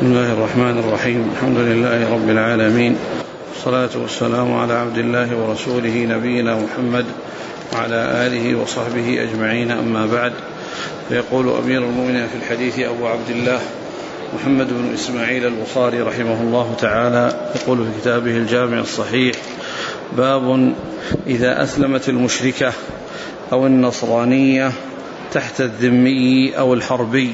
بسم الله الرحمن الرحيم. الحمد لله رب العالمين، والصلاة والسلام على عبد الله ورسوله نبينا محمد وعلى آله وصحبه أجمعين، أما بعد. فيقول أمير المؤمنين في الحديث أبو عبد الله محمد بن إسماعيل البخاري رحمه الله تعالى، يقول في كتابه الجامع الصحيح: باب إذا أسلمت المشركة أو النصرانية تحت الذمي أو الحربي.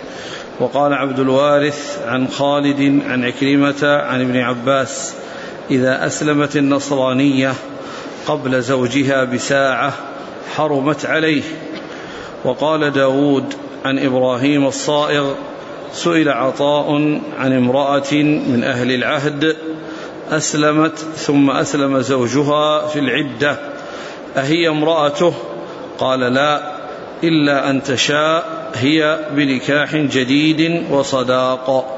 وقال عبد الوارث عن خالد عن عكرمة عن ابن عباس: إذا أسلمت النصرانية قبل زوجها بساعة حرمت عليه. وقال داود عن إبراهيم الصائغ: سئل عطاء عن امرأة من أهل العهد أسلمت ثم أسلم زوجها في العدة أهي امرأته؟ قال: لا، إلا أن تشاء هي بنكاح جديد وصداق.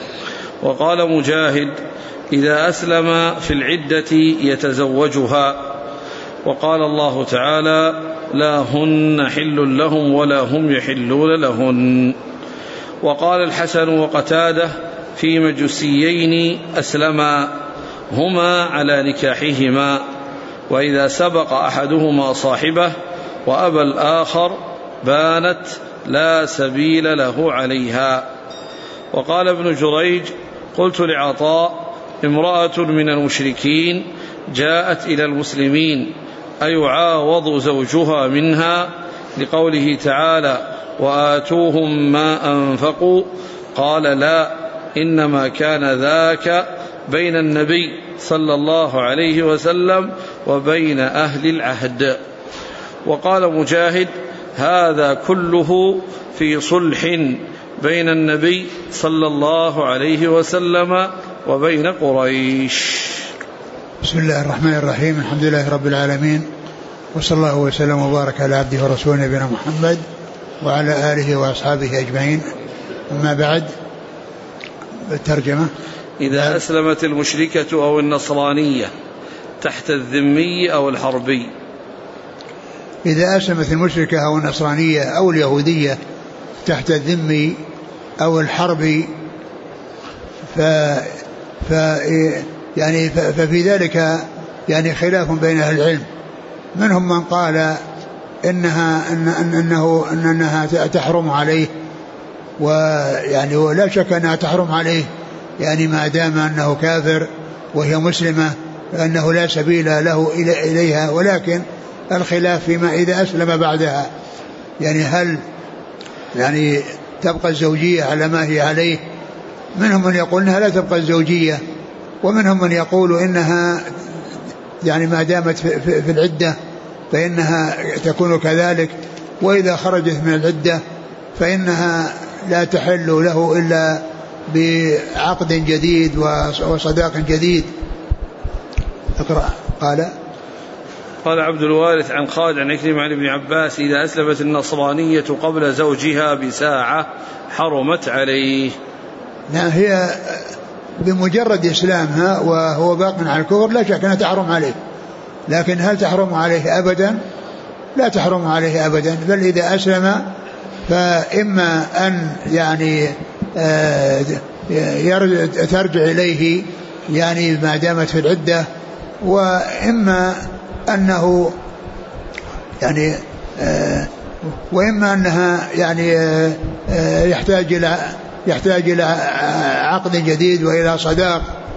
وقال مجاهد: إذا أسلم في العدة يتزوجها. وقال الله تعالى: لا هن حل لهم ولا هم يحلون لهن. وقال الحسن وقتادة: في مجوسيين أسلما هما على نكاحهما، وإذا سبق أحدهما صاحبه وأبى الآخر بانت لا سبيل له عليها. وقال ابن جريج: قلت لعطاء: امرأة من المشركين جاءت إلى المسلمين أيعاوض زوجها منها؟ لقوله تعالى: وآتوهم ما أنفقوا. قال: لا، إنما كان ذاك بين النبي صلى الله عليه وسلم وبين أهل العهد. وقال مجاهد: هذا كله في صلح بين النبي صلى الله عليه وسلم وبين قريش. بسم الله الرحمن الرحيم. الحمد لله رب العالمين، وصلى الله وسلم وبارك على عبده ورسوله نبينا محمد وعلى آله وأصحابه أجمعين، أما بعد. الترجمة: إذا أسلمت المشركة أو النصرانية تحت الذمي أو الحربي. إذا أسلمت المشركة أو النصرانية أو اليهودية تحت الذمي أو الحربي ففي ذلك يعني خلاف بين أهل العلم. منهم من قال إنها تحرم عليه، ويعني ولا شك أنها تحرم عليه، يعني ما دام أنه كافر وهي مسلمة أنه لا سبيل له إليها. ولكن الخلاف فيما إذا أسلم بعدها، يعني هل يعني تبقى الزوجية على ما هي عليه؟ منهم من يقول إنها لا تبقى الزوجية، ومنهم من يقول إنها يعني ما دامت في العدة فإنها تكون كذلك، وإذا خرجت من العدة فإنها لا تحل له إلا بعقد جديد وصداق جديد. اقرأ. قال عبد الوارث عن خالد عن عكرمة عن ابن عباس: إذا أسلمت النصرانية قبل زوجها بساعة حرمت عليه. نعم، هي بمجرد إسلامها وهو باق على الكفر لا شك أنها تحرم عليه، لكن هل تحرم عليه أبدا؟ لا تحرم عليه أبدا، بل إذا أسلم فإما أن يعني ترجع إليه يعني ما دامت في العدة، وإما أنه يعني وإما أنها يعني يحتاج إلى عقد جديد وإلى صداق.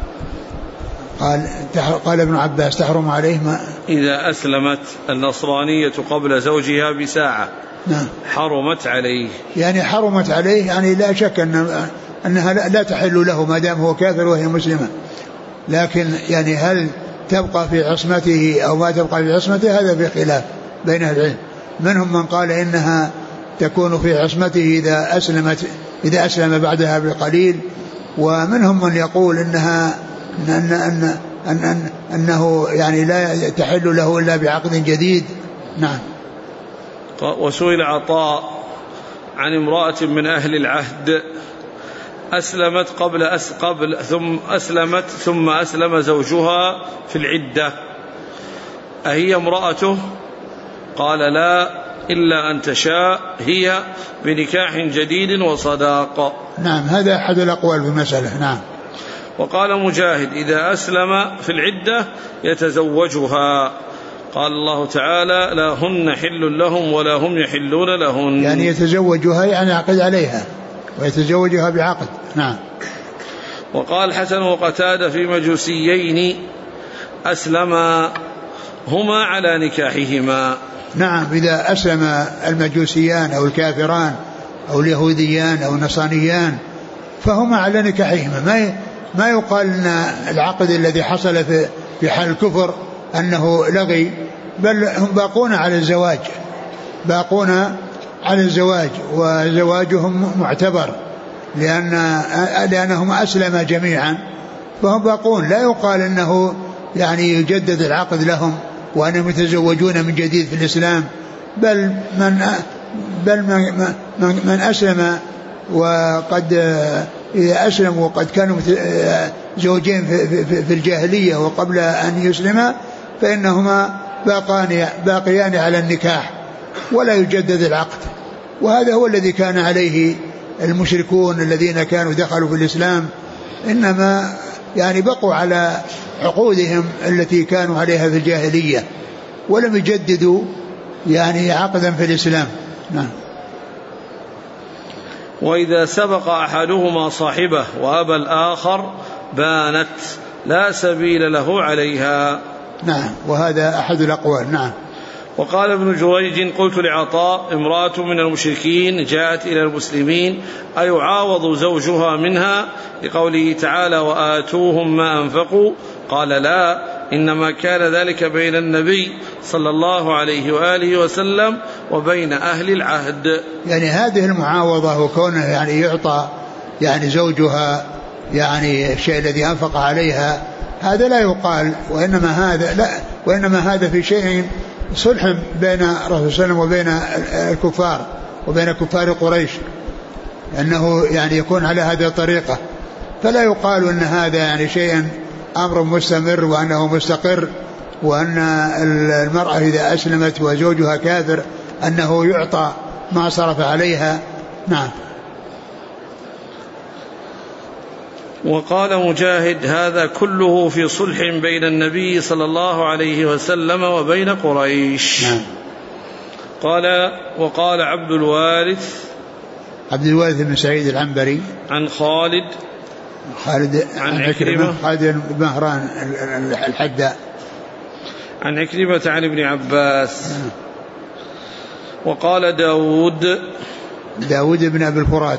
قال ابن عباس: تحرم عليه ما إذا أسلمت النصرانية قبل زوجها بساعة. نعم، حرمت عليه، يعني حرمت عليه، يعني لا شك أنها لا تحل له ما دام هو كافر وهي مسلمة. لكن يعني هل تبقى في عصمته أو ما تبقى في عصمته؟ هذا في خلاف بين أهل العلم. منهم من قال إنها تكون في عصمته إذا أسلم بعدها بقليل، ومنهم من يقول أنه يعني لا تحل له إلا بعقد جديد. نعم. وسئل عطاء عن امرأة من أهل العهد أسلمت ثم أسلم زوجها في العدة أهي امرأته؟ قال: لا، إلا أن تشاء هي بنكاح جديد وصداق. نعم هذا أحد الأقوال في المسألة. نعم. وقال مجاهد إذا أسلم في العدة يتزوجها. قال الله تعالى لا هن حل لهم ولا هم يحلون لهن، يعني يتزوجها يعني يعقد عليها ويتزوجها بعقد. نعم. وقال حسن وقتادة في مجوسيين أسلما هما على نكاحهما. نعم إذا أسلم المجوسيان أو الكافران أو اليهوديان أو النصرانيان فهما على نكاحهما، ما يقال أن العقد الذي حصل في حال الكفر أنه لغي، بل هم باقون على الزواج، باقون على الزواج وزواجهم معتبر لأنهم أسلم جميعا فهم باقون. لا يقال أنه يعني يجدد العقد لهم وأنهم يتزوجون من جديد في الإسلام، بل من أسلم وقد إذا أسلموا وقد كانوا زوجين في الجاهلية وقبل أن يسلما فإنهما باقيان على النكاح ولا يجدد العقد. وهذا هو الذي كان عليه المشركون الذين كانوا دخلوا في الإسلام، إنما يعني بقوا على عقودهم التي كانوا عليها في الجاهلية ولم يجددوا يعني عقدا في الإسلام. نعم. وإذا سبق أحدهما صاحبه وأبى الآخر بانت لا سبيل له عليها. نعم وهذا أحد الأقوال. نعم. وقال ابن جريج قلت لعطاء امرأة من المشركين جاءت إلى المسلمين أيعاوض زوجها منها لقوله تعالى وآتوهم ما أنفقوا؟ قال لا، إنما كان ذلك بين النبي صلى الله عليه وآله وسلم وبين أهل العهد. يعني هذه المعاوضة وكونه يعني يعطى يعني زوجها يعني الشيء الذي أنفق عليها هذا لا يقال، وإنما هذا في شيء صلح بين الرسول صلى الله عليه وسلم وبين الكفار وبين كفار قريش، أنه يعني يكون على هذه الطريقة، فلا يقال أن هذا يعني شيء أمر مستمر وأنه مستقر، وأن المرأة إذا أسلمت وزوجها كافر أنه يعطى ما صرف عليها. نعم. وقال مجاهد هذا كله في صلح بين النبي صلى الله عليه وسلم وبين قريش. نعم. وقال عبد الوارث بن سعيد العنبري عن خالد عن عكرمة خالد بن مهران الحداء عن عكرمة عن ابن عباس. وقال داود بن أبي الفرات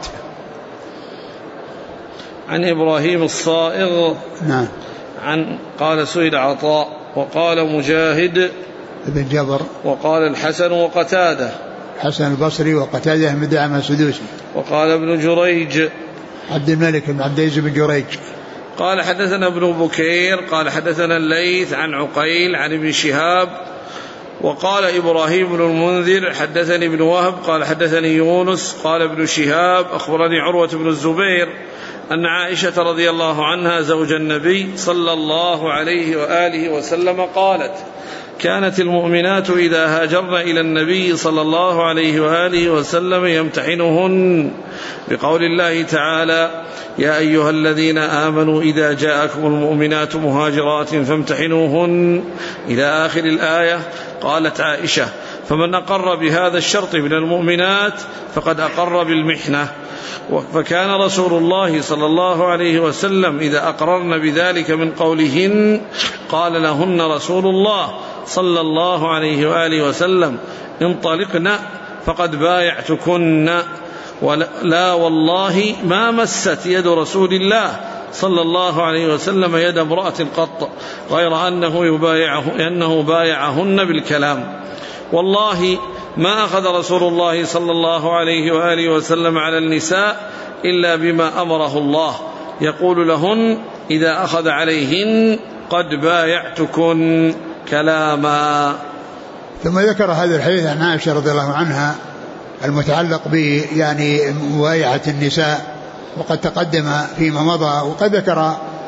عن إبراهيم الصائغ. نعم. قال سئل عطاء وقال مجاهد بن جبر وقال الحسن وقتادة حسن البصري وقتادة بن دعامة السدوسي. وقال ابن جريج عبد الملك بن عبد العزيز بن جريج قال حدثنا ابن بكير قال حدثنا الليث عن عقيل عن ابن شهاب. وقال إبراهيم بن المنذر حدثني ابن وهب قال حدثني يونس قال ابن شهاب أخبرني عروة بن الزبير أن عائشة رضي الله عنها زوج النبي صلى الله عليه وآله وسلم قالت كانت المؤمنات إذا هاجرن إلى النبي صلى الله عليه وآله وسلم يمتحنهن بقول الله تعالى يا أيها الذين آمنوا إذا جاءكم المؤمنات مهاجرات فامتحنوهن إلى آخر الآية. قالت عائشة فمن أقر بهذا الشرط من المؤمنات فقد أقر بالمحنة. فكان رسول الله صلى الله عليه وسلم إذا أقررن بذلك من قولهن قال لهن رسول الله صلى الله عليه وآله وسلم انطلقن فقد بايعتكن ولا والله ما مست يد رسول الله صلى الله عليه وسلم يد امرأة قط غير أنه بايعهن بالكلام. والله ما أخذ رسول الله صلى الله عليه وآله وسلم على النساء إلا بما أمره الله يقول لهن إذا أخذ عليهن قد بايعتكن كلاما. ثم ذكر هذا الحديث عن عائشة رضي الله عنها المتعلق يعني مبايعة النساء وقد تقدم فيما مضى. وقد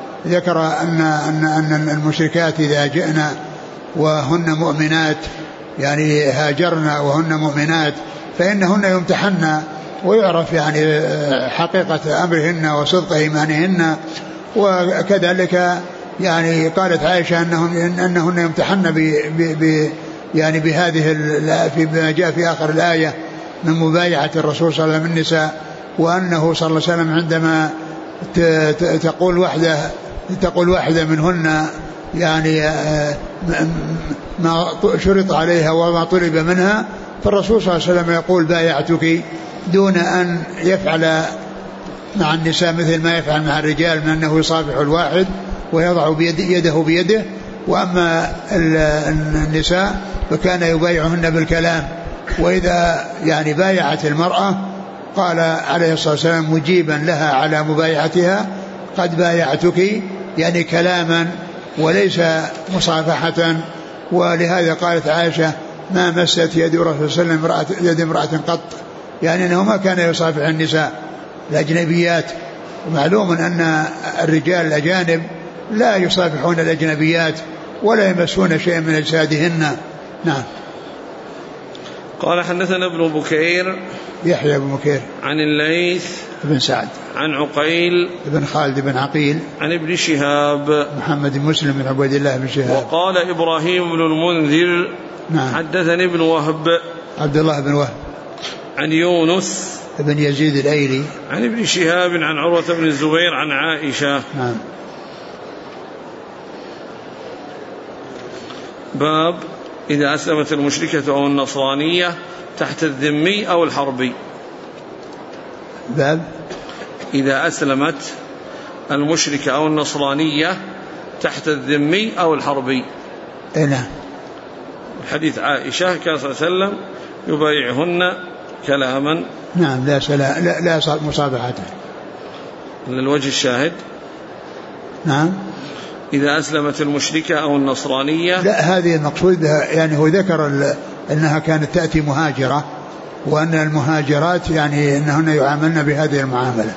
ذكر أن المشركات إذا جئنا وهن مؤمنات يعني هاجرن وهن مؤمنات فإنهن يمتحن ويعرف يعني حقيقة أمرهن وصدق إيمانهن. وكذلك يعني قالت عائشة أنهن يمتحن يعني بهذه فيما جاء في آخر الآية من مبايعة الرسول صلى الله عليه وسلم النساء، وأنه صلى الله عليه وسلم عندما تقول واحدة منهن يعني ما شرط عليها وما طلب منها، فالرسول صلى الله عليه وسلم يقول بايعتك، دون أن يفعل مع النساء مثل ما يفعل مع الرجال من أنه يصافح الواحد ويضع يده بيده. وأما النساء فكان يبايعهن بالكلام. وإذا يعني بايعت المرأة قال عليه الصلاة والسلام مجيبا لها على مبايعتها قد بايعتك، يعني كلاما وليس مصافحة. ولهذا قالت عائشة ما مست يد رسول صلى الله عليه وسلم يد امرأة قط، يعني أنه ما كان يصافح النساء الأجنبيات. ومعلوم أن الرجال الأجانب لا يصافحون الأجنبيات ولا يمسون شيئا من أجسادهن. نعم. قال حدثنا ابن بكير يحيى بن بكير عن الليث بن سعد عن عقيل بن خالد بن عقيل عن ابن شهاب محمد بن مسلم بن عبيد الله بن شهاب. وقال إبراهيم بن المنذر نعم. حدثني ابن وهب عبد الله بن وهب عن يونس بن يزيد الأيلي عن ابن شهاب عن عروة بن الزبير عن عائشة. نعم. باب إذا أسلمت المشركة أو النصرانية تحت الذمي أو الحربي. باب إذا أسلمت المشركة أو النصرانية تحت الذمي أو الحربي. نعم. حديث عائشة كان صلى الله عليه وسلم يبايعهن كلاما. نعم. لا مصافحة. للوجه الشاهد. نعم. إذا أسلمت المشركة أو النصرانية. لا، هذه المقصود يعني هو ذكر أنها كانت تأتي مهاجرة، وأن المهاجرات يعني أنهن يعاملن بهذه المعاملة.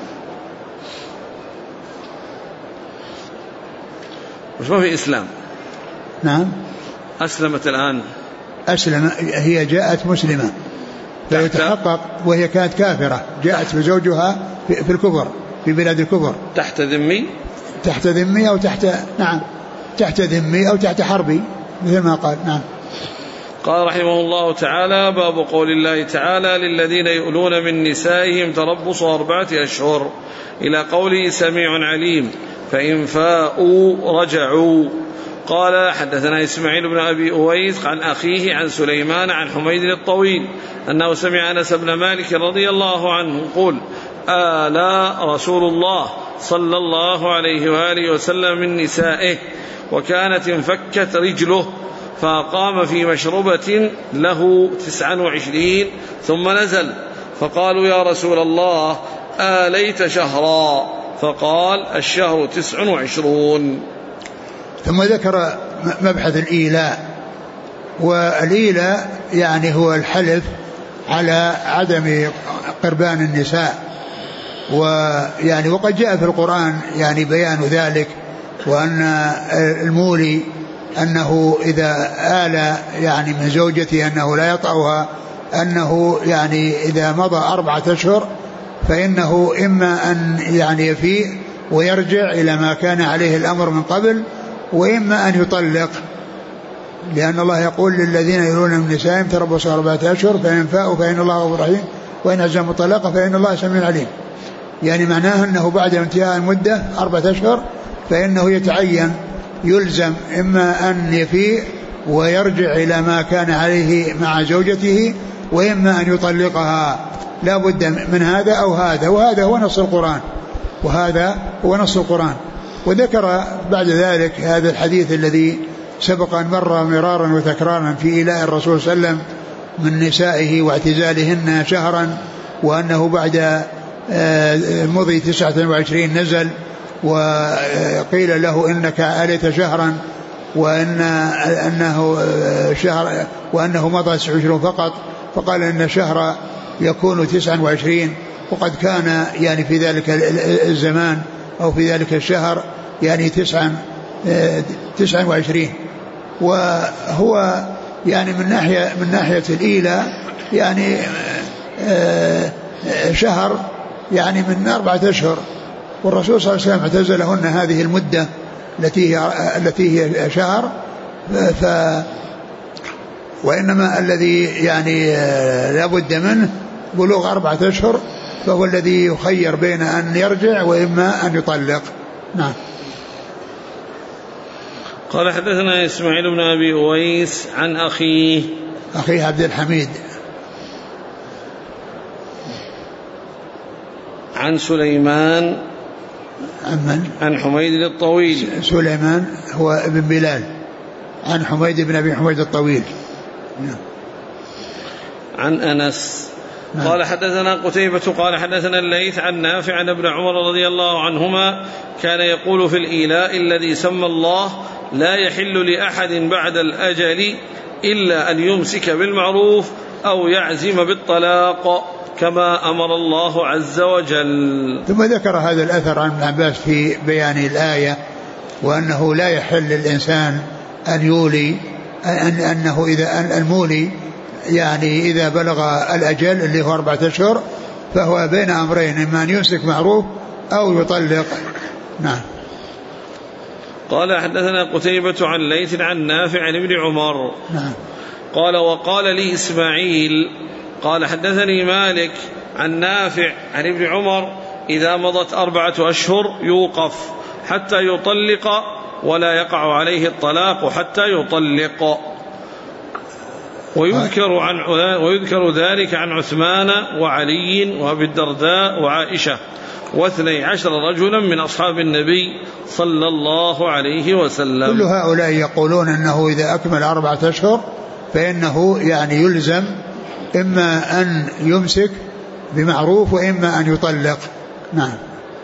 وش ما في إسلام. نعم. أسلمت الآن. أسلم، هي جاءت مسلمة فيتحقق، وهي كانت كافرة جاءت بزوجها في الكفر في بلاد الكفر تحت ذمي. تحت ذمي أو تحت، نعم، تحت ذمي أو تحت حربي مثل ما قال. نعم. قال رحمه الله تعالى باب قول الله تعالى للذين يؤلون من نسائهم تربص 4 أشهر إلى قوله سميع عليم فإن فاءوا رجعوا. قال حدثنا إسماعيل بن أبي أويس عن أخيه عن سليمان عن حميد الطويل أنه سمع أنس بن مالك رضي الله عنه يقول آلى رسول الله صلى الله عليه وآله وسلم من نسائه وكانت انفكت رجله فقام في مشربة له 29 ثم نزل فقالوا يا رسول الله آليت شهرا فقال الشهر 29. ثم ذكر مبحث الإيلاء. والإيلاء يعني هو الحلف على عدم قربان النساء، ويعني وقد جاء في القرآن يعني بيان ذلك، وأن المولي أنه إذا آل يعني من زوجته أنه لا يطأها، أنه يعني إذا مضى 4 أشهر فإنه إما أن يعني يفيء ويرجع إلى ما كان عليه الأمر من قبل، وإما أن يطلق، لأن الله يقول للذين يلون من نسائهم تربصوا 4 أشهر فإن فاءوا فإن الله غفور رحيم وإن عزموا الطلاق فإن الله سميع عليم. يعني معناه أنه بعد انتهاء المدة 4 أشهر فإنه يتعين يلزم إما أن يفيء ويرجع إلى ما كان عليه مع زوجته، وإما أن يطلقها. لا بد من هذا أو هذا، وهذا هو نص القرآن، وهذا هو نص القرآن. وذكر بعد ذلك هذا الحديث الذي سبق أن مر مرارا وتكرارا في إيلاء الرسول صلى الله عليه وسلم من نسائه واعتزالهن شهرا، وأنه بعد مضي 29 نزل وقيل له إنك آليت شهرا وأنه شهر وأنه مضى 29 فقط، فقال إن الشهر يكون 29. وقد كان يعني في ذلك الزمان أو في ذلك الشهر يعني 29. وهو يعني من ناحية الإيلة يعني شهر يعني من 4 أشهر، والرسول صلى الله عليه وسلم اعتزلهن هذه المدة التي هي شهر. وإنما الذي يعني لا بد منه بلوغ 4 أشهر، فهو الذي يخير بين أن يرجع وإما أن يطلق. نعم. قال حدثنا إسماعيل بن أبي أويس عن أخيه عبد الحميد عن سليمان عن حميد الطويل. سليمان هو ابن بلال عن حميد بن أبي حميد الطويل. عن أنس قال حدثنا قتيبة قال حدثنا الليث عن نافع عن ابن عمر رضي الله عنهما كان يقول في الإيلاء الذي سمى الله لا يحل لأحد بعد الأجل إلا أن يمسك بالمعروف أو يعزم بالطلاق كما أمر الله عز وجل. ثم ذكر هذا الأثر عن ابن عباس في بيان الآية، وأنه لا يحل للإنسان أن يولي، أنه إذا المولي يعني إذا بلغ الأجل اللي هو 4 أشهر فهو بين أمرين، إما أن يمسك معروف أو يطلق. نعم. قال حدثنا قتيبة عن ليث عن نافع عن ابن عمر. نعم. قال وقال لي إسماعيل قال حدثني مالك عن نافع عن ابن عمر إذا مضت 4 أشهر يوقف حتى يطلق ولا يقع عليه الطلاق حتى يطلق. ويذكر ذلك عن عثمان وعلي وأبي الدرداء وعائشة و12 رجلا من أصحاب النبي صلى الله عليه وسلم. كل هؤلاء يقولون أنه إذا أكمل 4 أشهر فإنه يعني يلزم إما أن يمسك بمعروف وإما أن يطلق. نعم.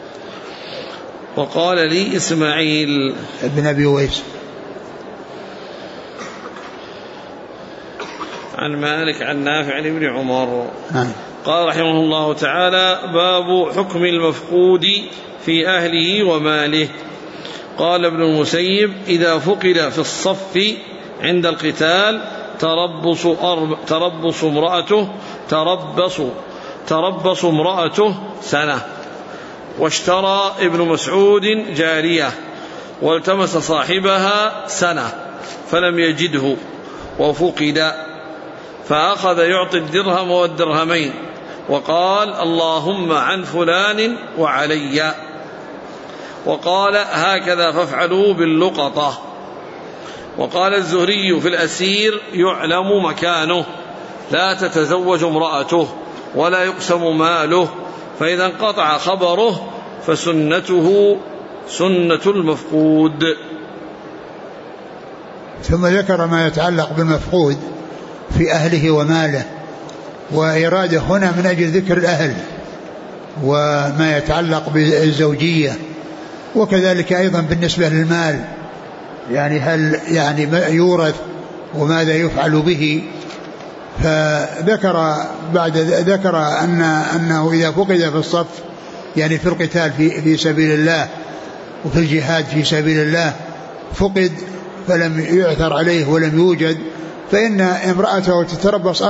وقال لي إسماعيل ابن أبي أويس عن مالك عن نافع عن ابن عمر. نعم. قال رحمه الله تعالى باب حكم المفقود في أهله وماله. قال ابن المسيب إذا فقد في الصف عند القتال تربص امرأته سنة. واشترى ابن مسعود جارية والتمس صاحبها سنة فلم يجده وفقد، فأخذ يعطي الدرهم والدرهمين وقال اللهم عن فلان وعلي، وقال هكذا فافعلوا باللقطة. وقال الزهري في الأسير يعلم مكانه لا تتزوج امرأته ولا يقسم ماله، فإذا انقطع خبره فسنته سنة المفقود. ثم ذكر ما يتعلق بالمفقود في أهله وماله، وإرادة هنا من أجل ذكر الأهل وما يتعلق بالزوجية، وكذلك أيضا بالنسبة للمال، يعني هل يعني يورث وماذا يفعل به. فذكر أنه إذا فقد في الصف يعني في القتال في سبيل الله وفي الجهاد في سبيل الله فقد فلم يعثر عليه ولم يوجد، فإن امرأته تتربص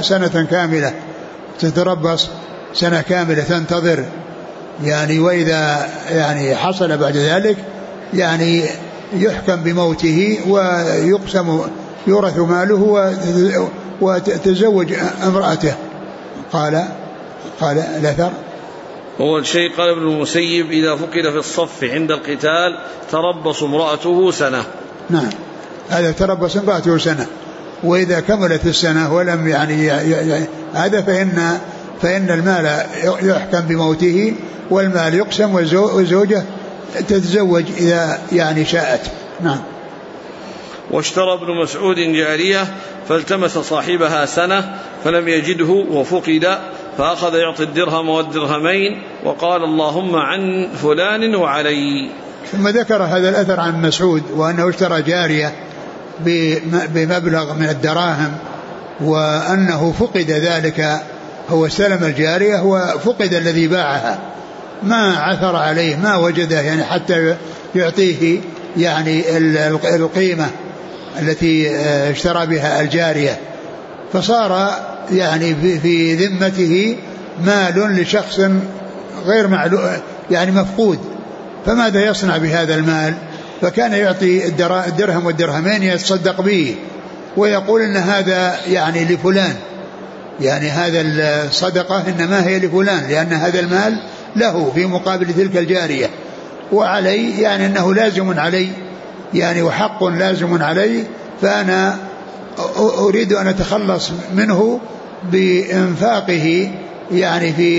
سنة كاملة تنتظر يعني، وإذا يعني حصل بعد ذلك يعني يحكم بموته ويقسم يورث ماله وتزوج امرأته. قال الأثر هو الشيء. قال ابن المسيب إذا فقد في الصف عند القتال تربص امرأته سنة. نعم، هذا تربص امرأته سنة، وإذا كملت السنة ولم يعني هذا فإن المال يحكم بموته والمال يقسم والزوجة تتزوج إذا يعني شاءت. نعم. واشترى ابن مسعود جارية فالتمس صاحبها سنة فلم يجده وفقد، فأخذ يعطي الدرهم والدرهمين وقال اللهم عن فلان وعلي. ثم ذكر هذا الأثر عن مسعود وأنه اشترى جارية بمبلغ من الدراهم، وأنه فقد ذلك، هو استلم الجارية وفقد الذي باعها، ما عثر عليه ما وجده يعني حتى يعطيه يعني القيمة التي اشترى بها الجارية، فصار يعني في ذمته مال لشخص غير معلوم يعني مفقود، فماذا يصنع بهذا المال؟ فكان يعطي الدرهم والدرهمين يتصدق به ويقول إن هذا يعني لفلان، يعني هذا الصدقة إنما هي لفلان لأن هذا المال له في مقابل تلك الجارية، وعلي يعني أنه لازم علي يعني وحق لازم علي، فأنا أريد أن أتخلص منه بإنفاقه يعني في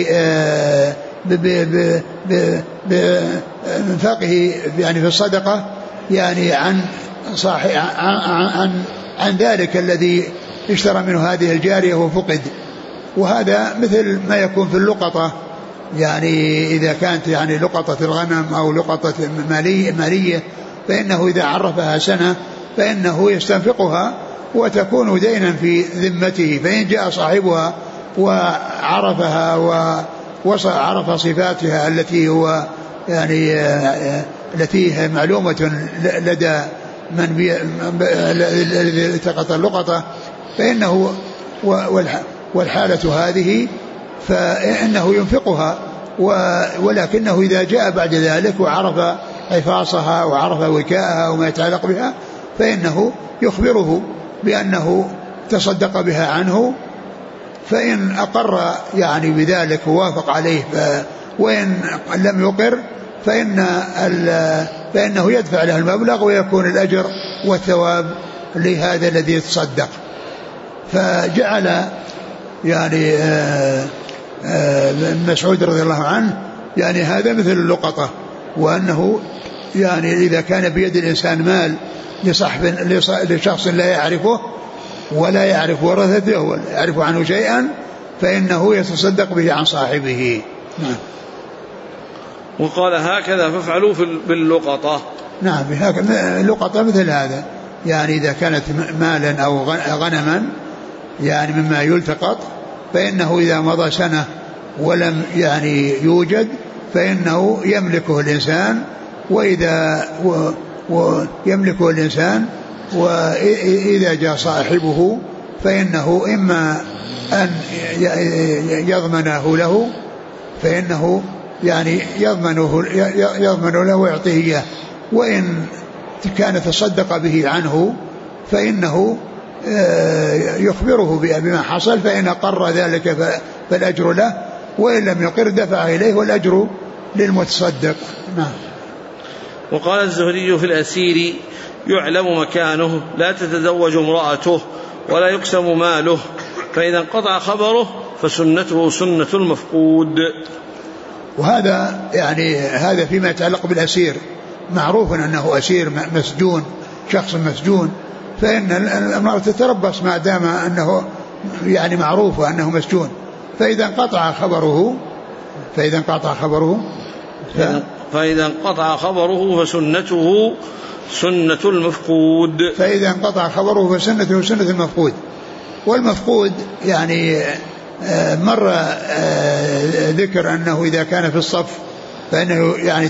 بإنفاقه يعني في الصدقة يعني عن ذلك الذي اشترى منه هذه الجارية وفقد. وهذا مثل ما يكون في اللقطة، يعني إذا كانت يعني لقطة الغنم أو لقطة مالية فإنه إذا عرفها سنة فإنه يستنفقها وتكون دينا في ذمته، فإن جاء صاحبها وعرفها وعرف صفاتها التي هو يعني التي هي معلومة لدى من الذي التقط اللقطة، فإنه والحالة هذه فإنه ينفقها، ولكنه إذا جاء بعد ذلك وعرف حفاظها وعرف وكاءها وما يتعلق بها فإنه يخبره بأنه تصدق بها عنه، فإن أقر يعني بذلك ووافق عليه وإن لم يقر فإنه يدفع له المبلغ ويكون الأجر والثواب لهذا الذي يتصدق. فجعل يعني مسعود رضي الله عنه يعني هذا مثل اللقطة، وأنه يعني إذا كان بيد الإنسان مال لشخص لا يعرفه ولا يعرف ورثته ولا يعرف عنه شيئا فإنه يتصدق به عن صاحبه. نعم. وقال هكذا فافعلوا باللقطة. نعم اللقطة مثل هذا، يعني إذا كانت مالا أو غنما يعني مما يلتقط فإنه إذا مضى سنة ولم يعني يوجد فإنه يملكه الإنسان، ويملكه الإنسان وإذا جاء صاحبه فإنه إما أن يضمنه له فإنه يعني يضمن له ويعطيه إياه، وإن كان تصدق به عنه فإنه يخبره بما حصل، فإن أقر ذلك فالأجر له، وإن لم يقر دفع إليه والأجر للمتصدق. نعم. وقال الزهري في الأسير يعلم مكانه لا تتزوج امرأته ولا يقسم ماله، فإذا انقطع خبره فسنته سنة المفقود. وهذا يعني هذا فيما يتعلق بالأسير، معروف أنه أسير مسجون، شخص مسجون، فإن المرأة تتربص ما دام أنه يعني معروف أنه مسجون، فإذا انقطع خبره فسنته سنة المفقود. فإذا انقطع خبره فسنته سنة المفقود. والمفقود يعني مرة ذكر أنه إذا كان في الصف فإنه يعني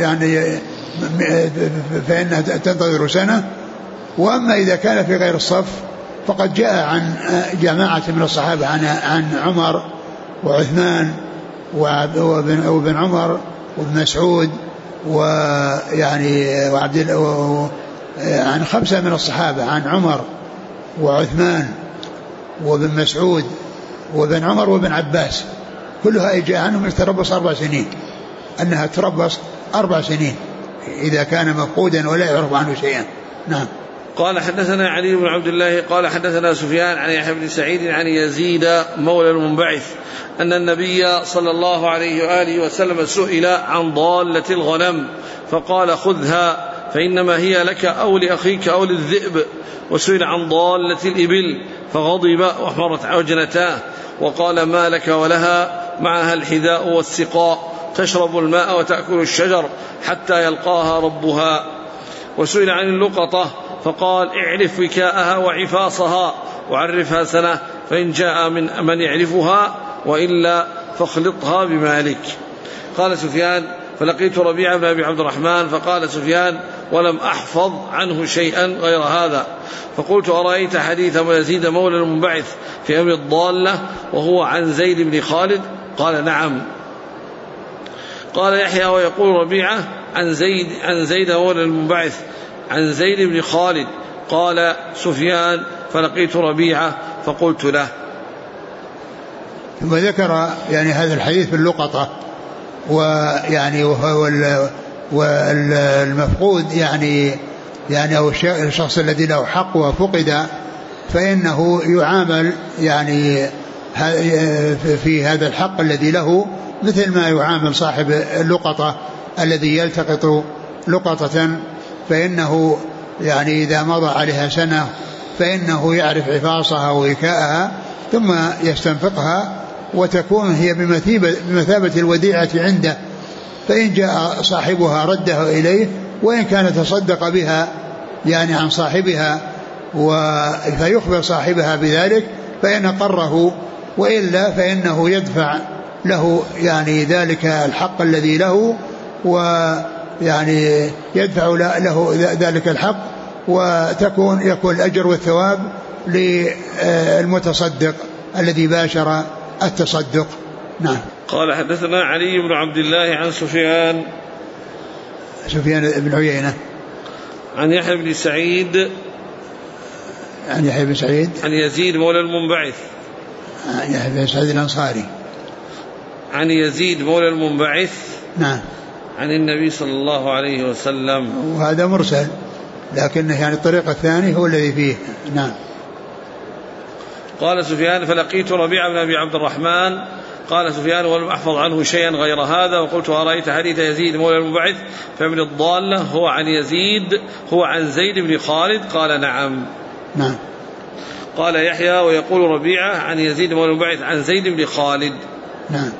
فإنها تنتظر سنة، وأما إذا كان في غير الصف فقد جاء عن جماعة من الصحابة عن عمر وعثمان وابن عمر وابن مسعود ويعني عن 5 من الصحابة، عن عمر وعثمان وابن مسعود وابن عمر وابن عباس، كلها جاء عنهم يتربص 4 سنين، أنها تربص 4 سنين إذا كان مفقودا ولا يعرف عنه شيئا. نعم. قال حدثنا علي بن عبد الله قال حدثنا سفيان عن يحيى بن سعيد عن يزيد مولى المنبعث أن النبي صلى الله عليه وآله وسلم سئل عن ضالة الغنم فقال خذها فإنما هي لك أو لأخيك أو للذئب، وسئل عن ضالة الإبل فغضب واحمرت عجنتاه وقال ما لك ولها معها الحذاء والسقاء تشرب الماء وتأكل الشجر حتى يلقاها ربها. وسئل عن اللقطة فقال اعرف وكاءها وعفاصها وعرفها سنة، فإن جاء من يعرفها وإلا فاخلطها بمالك. قال سفيان فلقيت ربيعة بن أبي عبد الرحمن فقال سفيان ولم أحفظ عنه شيئا غير هذا. فقلت أرأيت حديث يزيد مولى المنبعث في أمر الضالة وهو عن زيد بن خالد؟ قال نعم. قال يحيى ويقول ربيعة عن زيد مولى المنبعث عن زيد بن خالد. قال سفيان فلقيت ربيعة فقلت له. ثم ذكر يعني هذا الحديث في اللقطة، ويعني والمفقود يعني أو الشخص الذي له حق وفقد فإنه يعامل يعني في هذا الحق الذي له مثل ما يعامل صاحب اللقطة الذي يلتقط لقطة، فإنه يعني إذا مضى عليها سنة فإنه يعرف عفاصها ووكاءها ثم يستنفقها وتكون هي بمثابة الوديعة عنده، فإن جاء صاحبها رده إليه، وإن كان تصدق بها يعني عن صاحبها فيخبر صاحبها بذلك فإن قره، وإلا فإنه يدفع له يعني ذلك الحق الذي له، ويعني يدفع له ذلك الحق، يكون الأجر والثواب للمتصدق الذي باشر التصدق. نعم. قال حدثنا علي بن عبد الله عن سفيان بن عيينة عن يحيى بن سعيد عن يزيد مولى المنبعث عن يحيى بن سعيد الأنصاري عن يزيد مولى المنبعث نعم عن النبي صلى الله عليه وسلم، وهذا مرسل لكنه يعني الطريق الثاني هو الذي فيه. نعم. قال سفيان فلقيت ربيعة بن أبي عبد الرحمن قال سفيان ولم أحفظ عنه شيئا غير هذا. وقلت أرأيت حديث يزيد مولى المنبعث فمن الضالة هو عن زيد بن خالد؟ قال نعم. نعم. قال يحيى ويقول ربيعة عن يزيد مولى المنبعث عن زيد بن خالد. نعم.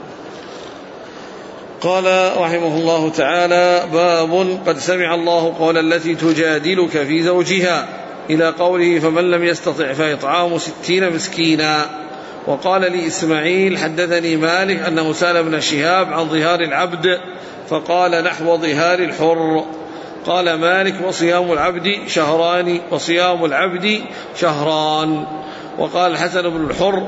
قال رحمه الله تعالى باب قد سمع الله قول التي تجادلك في زوجها إلى قوله فمن لم يستطع فإطعام 60 مسكينا. وقال لي إسماعيل حدثني مالك أنه سأل ابن شهاب عن ظهار العبد فقال نحو ظهار الحر. قال مالك وصيام العبد شهران. وقال الحسن بن الحر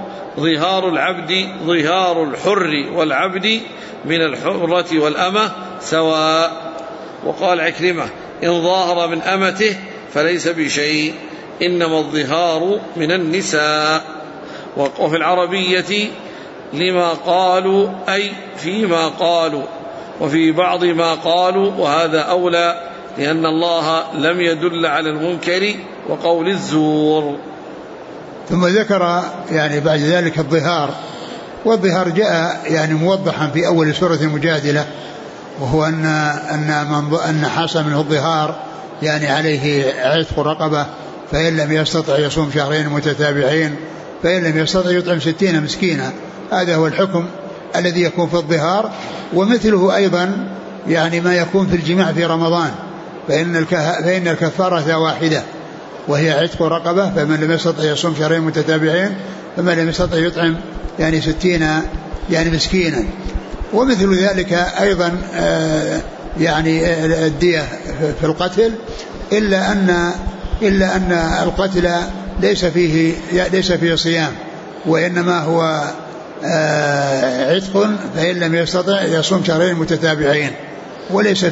ظهار الحر والعبد من الحرة والأمة سواء. وقال عكرمة إن ظاهر من أمته فليس بشيء إنما الظهار من النساء. وفي العربية لما قالوا أي فيما قالوا، وفي بعض ما قالوا، وهذا أولى لأن الله لم يدل على المنكر وقول الزور. ثم ذكر يعني بعد ذلك الظهار، والظهار جاء يعني موضحا في أول سورة المجادلة، وهو أن حصل منه الظهار يعني عليه عتق رقبة، فإن لم يستطع يصوم شهرين متتابعين، فإن لم يستطع يطعم 60 مسكينا. هذا هو الحكم الذي يكون في الظهار. ومثله أيضا يعني ما يكون في الجماع في رمضان، فإن الكفارة واحدة وهي عتق رقبة، فمن لم يستطع يصوم شهرين متتابعين، فمن لم يستطع يطعم يعني 60 يعني مسكينا. ومثل ذلك أيضا يعني الدية في القتل، إلا أن القتل ليس فيه صيام، وإنما هو عتق، فإن لم يستطع يصوم شهرين متتابعين، وليس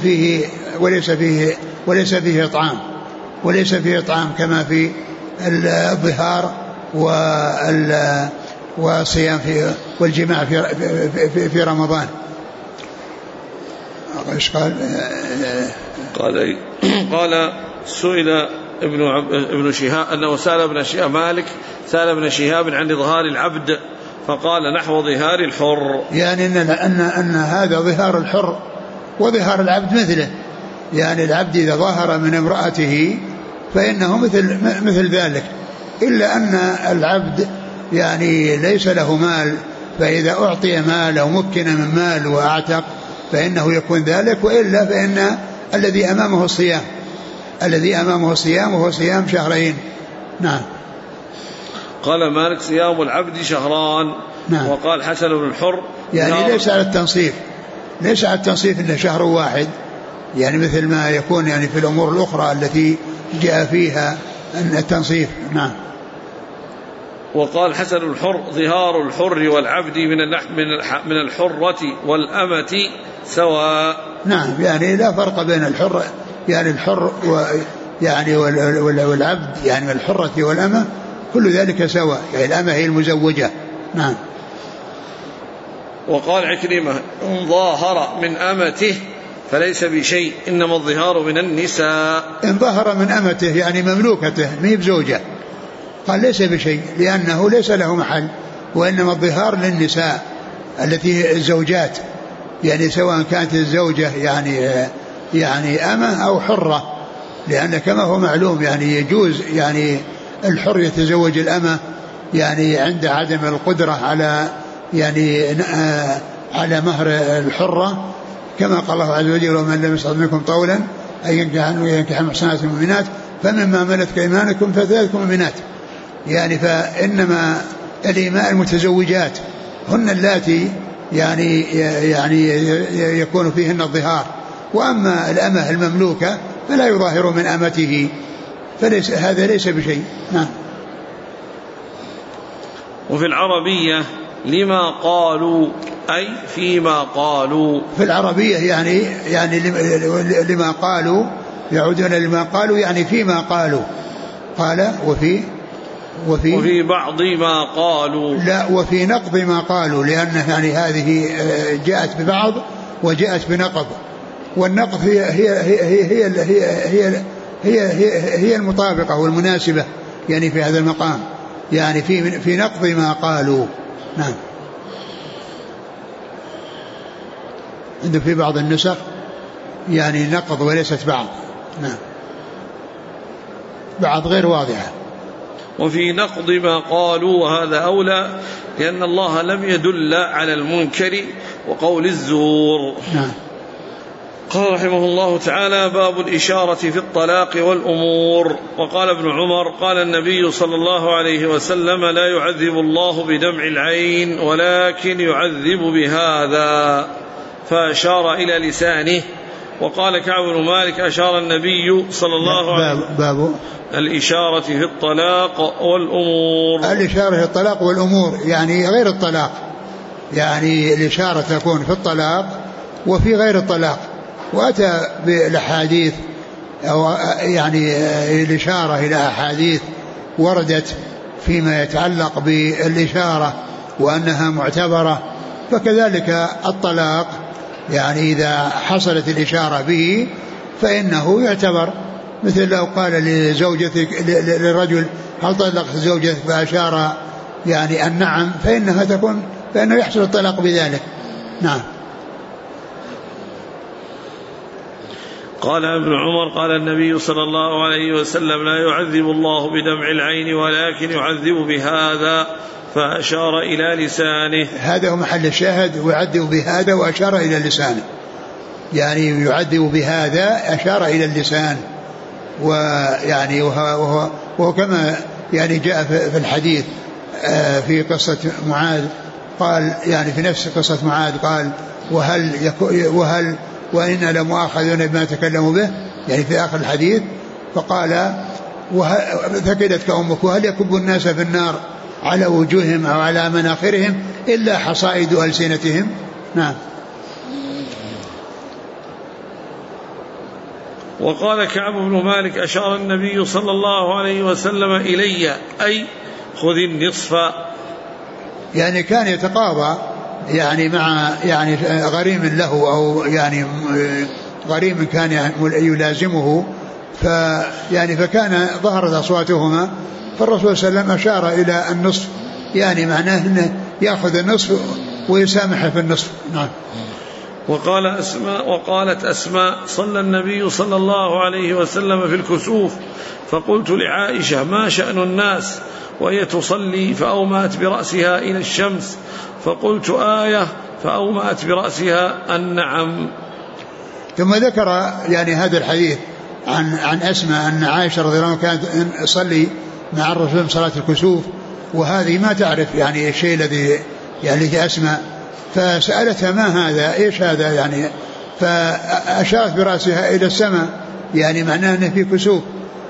فيه إطعام كما في الظهار والصيام والجماع في رمضان. ايش قال سئل ابن شهاب أنه سأل ابن شهاب مالك سأل ابن شهاب عن ظهار العبد فقال نحو ظهار الحر، يعني أن هذا ظهار الحر وظهار العبد مثله، يعني العبد إذا ظهر من امرأته فإنه مثل ذلك، إلا أن العبد يعني ليس له مال، فإذا أعطي مال أو مكن من مال وأعتق فإنه يكون ذلك، وإلا فإن الذي أمامه الصيام وهو صيام شهرين. نعم. قال مالك صيام العبد شهران. نعم. وقال حسن بن الحر يعني ليس على التنصيف، ليس على التنصيف إلا شهر واحد، يعني مثل ما يكون يعني في الأمور الأخرى التي جاء فيها التنصيف. نعم. وقال حسن الحر ظهار الحر والعبد من الحرة والأمة سواء. نعم، يعني لا فرق بين الحر، يعني الحر يعني والعبد، يعني الحرة والأمة كل ذلك سواء، يعني الأمة هي المزوجة. نعم. وقال عكرمة إن ظاهر من أمته فليس بشيء إنما الظهار من النساء. إن ظهر من أمته يعني مملوكته ما بزوجة، قال ليس بشيء لأنه ليس له محل، وإنما الظهار للنساء التي الزوجات، يعني سواء كانت الزوجة يعني أمة أو حرة، لأن كما هو معلوم يعني يجوز يعني الحر يتزوج الأمة يعني عند عدم القدرة على يعني على مهر الحرة، كما قال الله عز وجل ومن لم يستطع منكم طولا أن ينكح المحصنات المؤمنات فمما ملكت أيمانكم فتياتكم المؤمنات، يعني فإنما الإماء المتزوجات هن اللاتي يعني يكون فيهن الظهار، وأما الأمة المملوكة فلا يظاهر من أمته، فليس هذا ليس بشيء. نعم. وفي العربية لما قالوا أي فيما قالوا. في العربية يعني لما قالوا يعودون لما قالوا يعني فيما قالوا. قال وفي بعض ما قالوا، لا وفي نقض ما قالوا، لأن يعني هذه جاءت ببعض وجاءت بنقض، والنقض هي المطابقة والمناسبة يعني في هذا المقام، يعني في نقض ما قالوا. نعم. عنده في بعض النسخ يعني نقض وليست بعض. نعم. بعض غير واضحة. وفي نقض ما قالوا، وهذا أولى لأن الله لم يدل على المنكر وقول الزور. نعم. قال رحمه الله تعالى باب الإشارة في الطلاق والأمور. وقال ابن عمر قال النبي صلى الله عليه وسلم لا يعذب الله بدمع العين ولكن يعذب بهذا، فأشار إلى لسانه. وقال كعب بن مالك أشار النبي صلى الله عليه وسلم باب الإشارة في الطلاق والأمور. الإشارة في الطلاق والأمور يعني غير الطلاق، يعني الإشارة تكون في الطلاق وفي غير الطلاق، وأتى بالأحاديث أو يعني الإشارة إلى أحاديث وردت فيما يتعلق بالإشارة وأنها معتبرة، فكذلك الطلاق يعني إذا حصلت الإشارة به فإنه يعتبر، مثل لو قال لزوجتك للرجل هل طلقت زوجتك فأشار يعني النعم فإنه يحصل الطلاق بذلك. نعم. قال ابن عمر قال النبي صلى الله عليه وسلم لا يعذب الله بدمع العين ولكن يعذب بهذا، فأشار إلى لسانه. هذا هو محل الشاهد، ويعذب بهذا وأشار إلى لسانه، يعني يعذب بهذا أشار إلى اللسان، ويعني وهو كما يعني جاء في الحديث في قصة معاذ، قال يعني في نفس قصة معاذ قال وهل وإنا لمؤاخذون بما تكلموا به، يعني في آخر الحديث، فقال ثكلتك أمك وهل يكب الناس في النار على وجوههم أو على مناخرهم إلا حصائد ألسنتهم. نعم. وقال كعب بن مالك أشار النبي صلى الله عليه وسلم إلي أي خذ النصف، يعني كان يتقاضى يعني مع يعني غريم له أو يعني غريم كان يلازمه، فكان ظهرت أصواتهما، فالرسول صلى الله عليه وسلم أشار إلى النصف، يعني معناه أنه يأخذ النصف ويسامح في النصف. نعم. وقالت أسماء صلى النبي صلى الله عليه وسلم في الكسوف، فقلت لعائشة ما شأن الناس وهي تصلي، فأومأت برأسها إلى الشمس، فقلت آية، فأومأت برأسها النعم. ثم ذكر يعني هذا الحديث عن أسماء أن عائشة رضي الله عنها كانت تصلي مع الرسول صلاة الكسوف، وهذه ما تعرف يعني الشيء الذي يعني أسماء، فسألتها ما هذا، إيش هذا يعني؟ فأشارت برأسها إلى السماء، يعني معناه أنه في كسوف.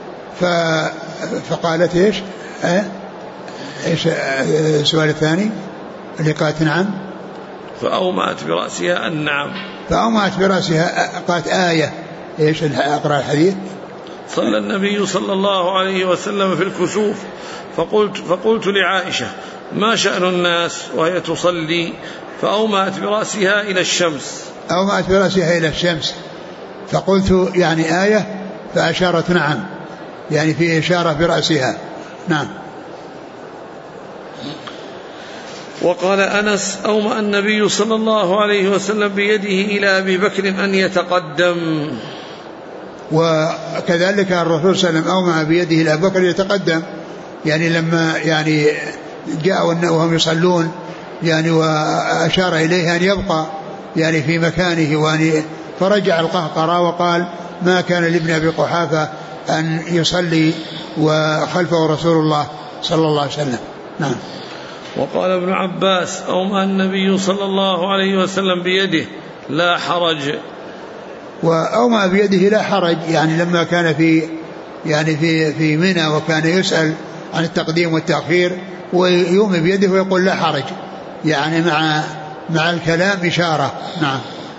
فقالت إيش؟ إيش السؤال الثاني اللي قالت نعم؟ فأومأت برأسها النعم. فأومأت برأسها، قالت آية. إيش أقرأ الحديث؟ صلى النبي صلى الله عليه وسلم في الكسوف فقلت لعائشة ما شأن الناس وهي تصلي؟ فأومأت برأسها إلى الشمس. أومأت برأسها إلى الشمس، فقلت يعني آية، فأشارت نعم، يعني في إشارة برأسها. نعم. وقال أنس أومأ النبي صلى الله عليه وسلم بيده إلى أبي بكر أن يتقدم. وكذلك الرسول صلى الله عليه وسلم أومأ بيده إلى أبي بكر يتقدم، يعني لما يعني جاءوا وهم يصلون يعني وأشار إليه أن يبقى يعني في مكانه، فرجع القهقرة وقال ما كان لابن أبي قحافة أن يصلي وخلفه رسول الله صلى الله عليه وسلم. نعم. وقال ابن عباس أومأ النبي صلى الله عليه وسلم بيده لا حرج. وأومأ بيده لا حرج، يعني لما كان في منى وكان يسأل عن التقديم والتأخير ويومي بيده ويقول لا حرج، يعني مع الكلام إشارة. نعم.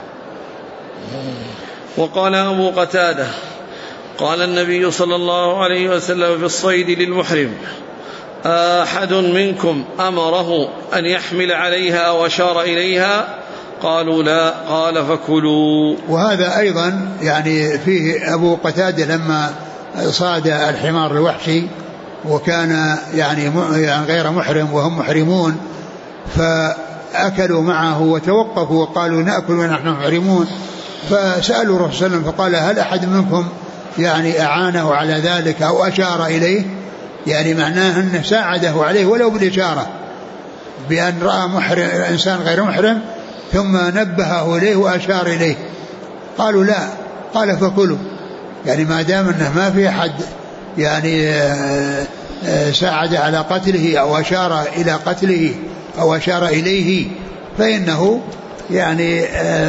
وقال أبو قتادة قال النبي صلى الله عليه وسلم في الصيد للمحرم أحد منكم أمره أن يحمل عليها وشار إليها؟ قالوا لا. قال فكلوا. وهذا أيضا يعني فيه أبو قتادة لما صاد الحمار الوحشي وكان يعني غير محرم وهم محرمون، فأكلوا معه وتوقفوا وقالوا نأكل ونحن محرمون، فسألوا الرسول صلى الله عليه وسلم فقال هل أحد منكم يعني أعانه على ذلك أو أشار إليه؟ يعني معناه أنه ساعده عليه ولو بالإشارة، بأن رأى إنسان غير محرم ثم نبهه إليه وأشار إليه. قالوا لا. قال فكلوا، يعني ما دام أنه ما في أحد يعني ساعد على قتله أو أشار إلى قتله أو أشار إليه فإنه يعني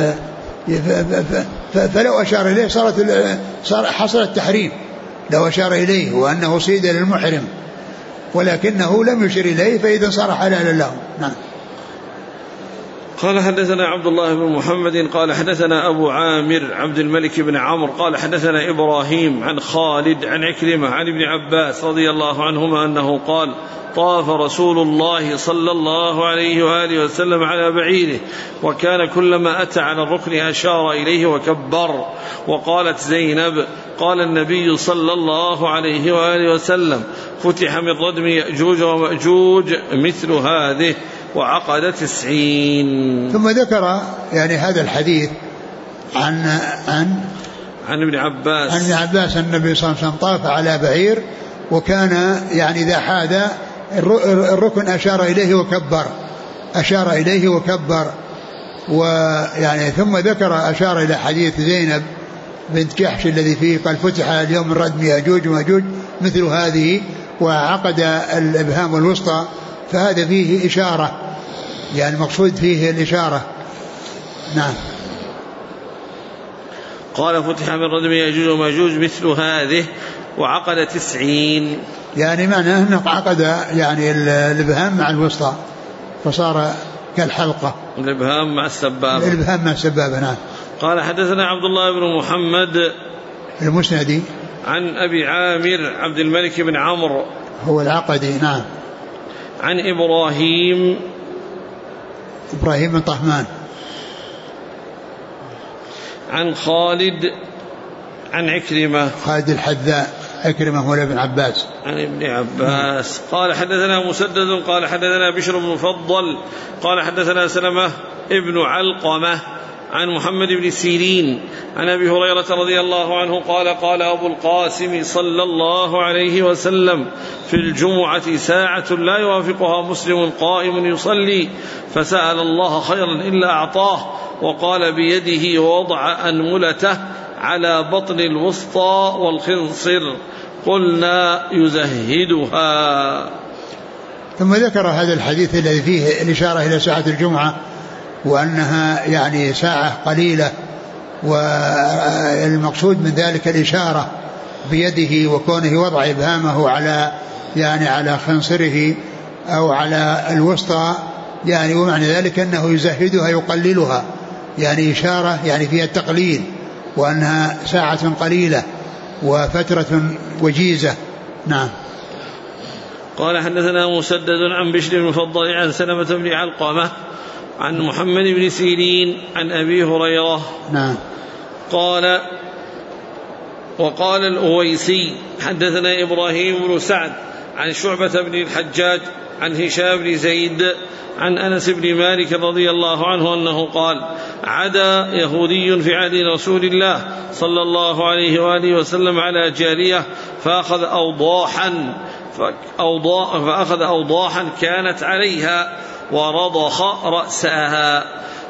فلو أشار إليه حصل التحريم لو أشار إليه وأنه صيد للمحرم، ولكنه لم يشر إليه فإذا صار حلالا له. نعم. قال حدثنا عبد الله بن محمد قال حدثنا أبو عامر عبد الملك بن عمرو قال حدثنا إبراهيم عن خالد عن عكرمة عن ابن عباس رضي الله عنهما أنه قال طاف رسول الله صلى الله عليه وآله وسلم على بعيره وكان كلما أتى على الركن أشار إليه وكبر. وقالت زينب قال النبي صلى الله عليه وآله وسلم فتح من ردم يأجوج ومأجوج مثل هذه وعقد 90. ثم ذكر يعني هذا الحديث عن ابن عباس أن النبي صلى الله عليه وسلم طاف على بعير وكان يعني إذا حاد الركن أشار إليه وكبر ويعني ثم ذكر أشار إلى حديث زينب بنت جحش الذي فيه قال فتح اليوم من ردم يأجوج ومأجوج مثل هذه وعقد الإبهام الوسطى، فهذا فيه إشارة، يعني مقصود فيه الإشارة. نعم. قال فتح من ردم يأجوج ومأجوج مثل هذه وعقد 90، يعني معناه أنه عقد يعني الإبهام مع الوسطى فصار كالحلقة، الإبهام مع السبابة. نعم. قال حدثنا عبد الله بن محمد المسندي عن أبي عامر عبد الملك بن عمرو هو العقدي. نعم. عن إبراهيم بن طهمان عن خالد عن عكرمة خالد الحذاء عكرمة ولا ابن عباس عن ابن عباس. قال حدثنا مسدد قال حدثنا بشر بن مفضل قال حدثنا سلمة ابن علقمة عن محمد بن سيرين عن أبي هريرة رضي الله عنه قال قال أبو القاسم صلى الله عليه وسلم في الجمعة ساعة لا يوافقها مسلم قائم يصلي فسأل الله خيرا إلا أعطاه وقال بيده ووضع أنملته على بطن الوسطى والخنصر قلنا يزهدها. ثم ذكر هذا الحديث الذي فيه الإشارة إلى ساعة الجمعة وأنها يعني ساعة قليلة، والمقصود من ذلك الإشارة بيده وكونه وضع إبهامه على يعني على خنصره أو على الوسطى، يعني ومعنى ذلك أنه يزهدها يقللها، يعني إشارة يعني فيها التقليل، وأنها ساعة قليلة وفترة وجيزة. نعم. قال حدثنا مسدد عن بشر بن المفضل عن سلمة بن علقمة عن محمد بن سيرين عن أبي هريرة. نعم. قال وقال الأويسي حدثنا إبراهيم بن سعد عن شعبة بن الحجاج عن هشام بن زيد عن أنس بن مالك رضي الله عنه أنه قال عدا يهودي في عهد رسول الله صلى الله عليه وآله وسلم على جارية فأخذ أوضاحا كانت عليها ورضخ رأسها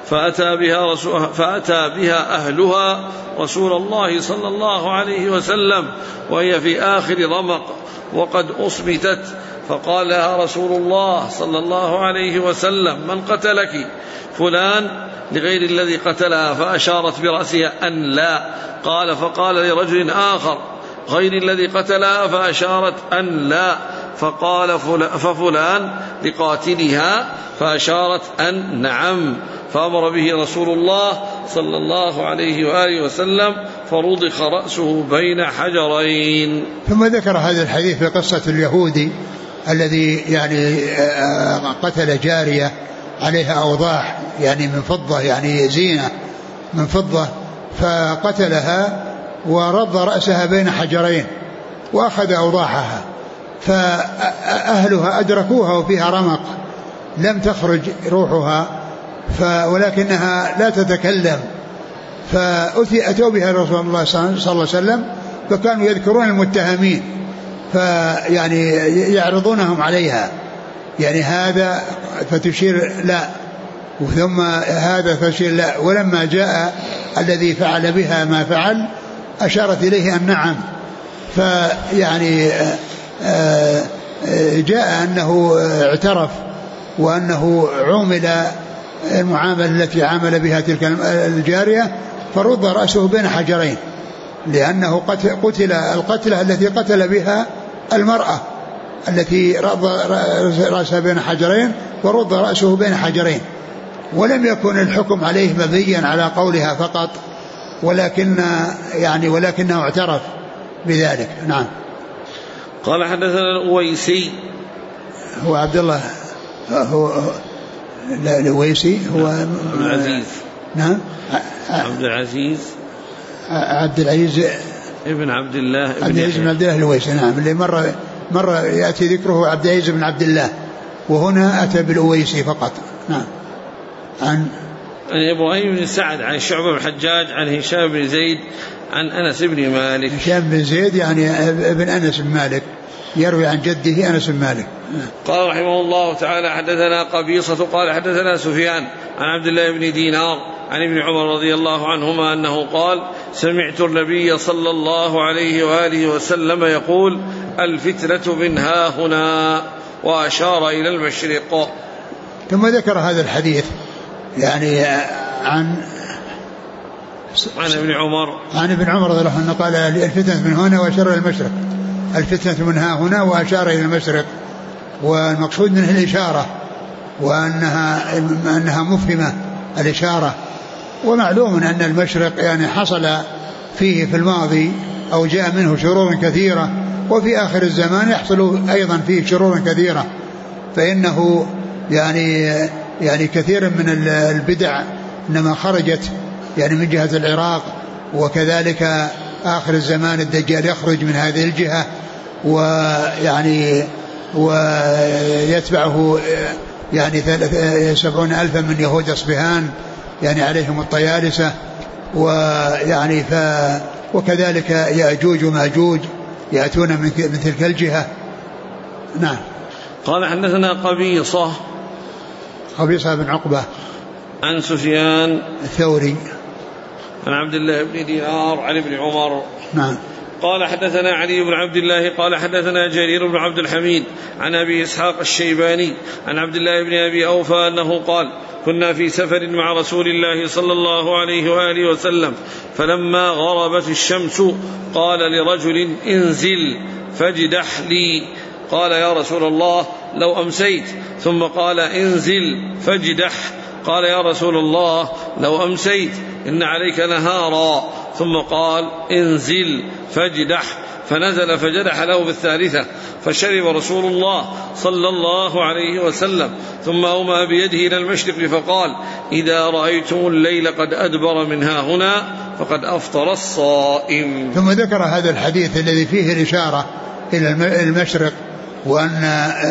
فأتى بها أهلها رسول الله صلى الله عليه وسلم وهي في آخر رمق وقد أصمتت، فقال لها رسول الله صلى الله عليه وسلم من قتلك؟ فلان، لغير الذي قتلها، فأشارت برأسها أن لا. قال فقال لرجل آخر غير الذي قتلها، فأشارت أن لا. فقال ففلان لقاتلها، فأشارت أن نعم. فأمر به رسول الله صلى الله عليه وآله وسلم فرضخ رأسه بين حجرين. ثم ذكر هذا الحديث في قصة اليهودي الذي يعني قتل جارية عليها أوضاح يعني من فضة، يعني زينة من فضة، فقتلها ورض رأسها بين حجرين وأخذ أوضاحها، فأهلها أدركوها وفيها رمق لم تخرج روحها ولكنها لا تتكلم، فأتوا بها رسول الله صلى الله عليه وسلم، فكانوا يذكرون المتهمين فيعني يعرضونهم عليها، يعني هذا فتشير لا، ثم هذا فتشير لا، ولما جاء الذي فعل بها ما فعل أشارت إليه أن نعم. فيعني جاء أنه اعترف وأنه عمل المعاملة التي عامل بها تلك الجارية، فرض رأسه بين حجرين، لأنه قتل القتلة التي قتل بها المرأة التي رض رأسها بين حجرين، ورض رأسه بين حجرين، ولم يكن الحكم عليه مبنيا على قولها فقط، ولكنه اعترف بذلك. نعم. قال حدثنا الأويسي هو عبد الله الأويسي هو عبد العزيز. نعم. عبد العزيز ابن عبد الله بن عبد الله الأويسي. نعم. اللي مرة يأتي ذكره عبد العزيز بن عبد الله، وهنا أتى بالأويسي فقط. نعم. عن إبراهيم بن سعد عن شعبة بن الحجاج عن هشام بن زيد عن أنس بن مالك. هشام بن زيد يعني ابن أنس بن مالك، يروي عن جده أنس بن مالك. قال رحمه الله تعالى حدثنا قبيصة قال حدثنا سفيان عن عبد الله بن دينار عن ابن عمر رضي الله عنهما أنه قال سمعت النبي صلى الله عليه وآله وسلم يقول الفتنة من ها هنا، وأشار إلى المشرق. ثم ذكر هذا الحديث يعني عن ابن عمر رضي الله عنه قال الفتنة من هنا وأشار إلى المشرق، الفتنة من ها هنا وأشار إلى المشرق، والمقصود منه الإشارة، وأنها مفهمة الإشارة. ومعلوم أن المشرق يعني حصل فيه في الماضي أو جاء منه شرور كثيرة، وفي آخر الزمان يحصل أيضا فيه شرور كثيرة، فإنه يعني كثير من البدع إنما خرجت يعني من جهة العراق، وكذلك آخر الزمان الدجال يخرج من هذه الجهة، ويتبعه يعني 70,000 من يهود أصبهان يعني عليهم الطيالسة، ويعني وكذلك يأجوج وماجوج يأتون من تلك الجهة. نعم. قال حدثنا قبيصة بن عقبة عن سفيان الثوري عن عبد الله بن دينار عن ابن عمر. نعم. قال حدثنا علي بن عبد الله قال حدثنا جرير بن عبد الحميد عن أبي إسحاق الشيباني عن عبد الله بن أبي أوفى أنه قال كنا في سفر مع رسول الله صلى الله عليه وآله وسلم، فلما غربت الشمس قال لرجل انزل فاجدح لي. قال يا رسول الله لو أمسيت. ثم قال انزل فاجدح. قال يا رسول الله لو أمسيت إن عليك نهارا. ثم قال انزل فاجدح. فنزل فجدح له بالثالثة، فشرب رسول الله صلى الله عليه وسلم، ثم أومأ بيده إلى المشرق فقال إذا رأيتم الليل قد أدبر من ها هنا فقد أفطر الصائم. ثم ذكر هذا الحديث الذي فيه الإشارة إلى المشرق، وأن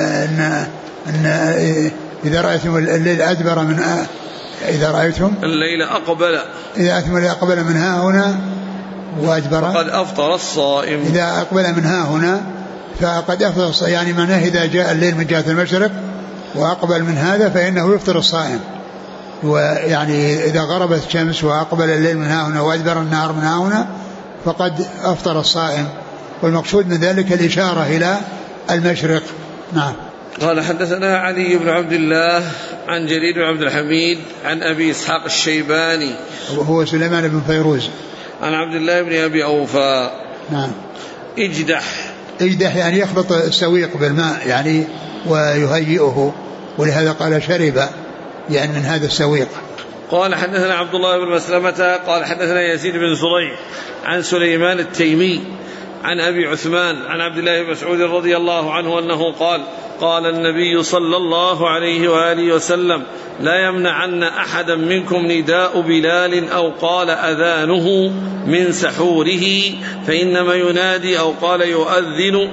إذا رأيتم الليل أدبر من إذا رأيتم الليل أقبل من ها هنا وأدبر فقد أفطر الصائم. إذا أقبل من ها هنا فقد أفطر الصائم، يعني معناه إذا جاء الليل من جهة المشرق وأقبل من هذا فإنه يفطر الصائم. ويعني إذا غربت الشمس وأقبل الليل من ها هنا وأدبر النهار من ها هنا فقد أفطر الصائم، والمقصود من ذلك الإشارة إلى المشرق. نعم. قال حدثنا علي بن عبد الله عن جرير بن عبد الحميد عن أبي إسحاق الشيباني وهو سليمان بن فيروز عن عبد الله بن أبي أوفى. نعم. اجدح يعني يخلط السويق بالماء يعني ويهيئه، ولهذا قال شرب يعني من هذا السويق. قال حدثنا عبد الله بن مسلمة قال حدثنا يزيد بن زريع عن سليمان التيمي عن أبي عثمان عن عبد الله بن مسعود رضي الله عنه أنه قال قال النبي صلى الله عليه وآله وسلم لا يمنعن أحدا منكم نداء بلال أو قال أذانه من سحوره، فإنما ينادي أو قال يؤذن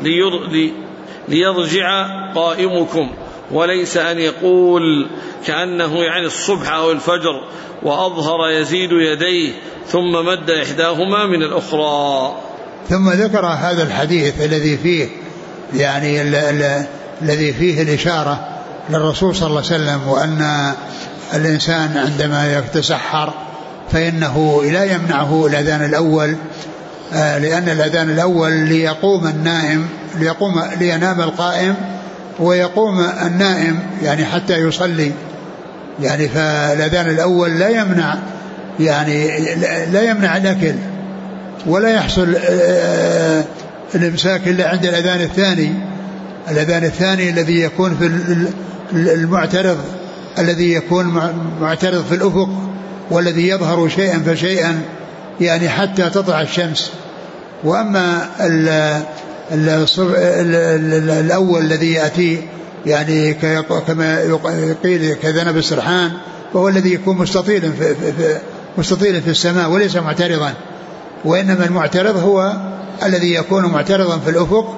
ليضجع قائمكم، وليس أن يقول كأنه يعني الصبح أو الفجر. وأظهر يزيد يديه ثم مد إحداهما من الأخرى. ثم ذكر هذا الحديث الذي فيه يعني الذي فيه الإشارة للرسول صلى الله عليه وسلم، وأن الإنسان عندما يتسحر فإنه لا يمنعه الأذان الأول، لأن الأذان الأول ليقوم النائم لينام القائم ويقوم النائم يعني حتى يصلي، يعني فالأذان الأول لا يمنع الأكل ولا يحصل الإمساك إلا عند الأذان الثاني الذي يكون في المعترض، الذي يكون معترض في الأفق، والذي يظهر شيئا فشيئا يعني حتى تطلع الشمس. وأما الأول الذي يأتي يعني كما يقيل كذنب السرحان، وهو الذي يكون مستطيلا في السماء وليس معترضا، وإنما المعترض هو الذي يكون معترضا في الأفق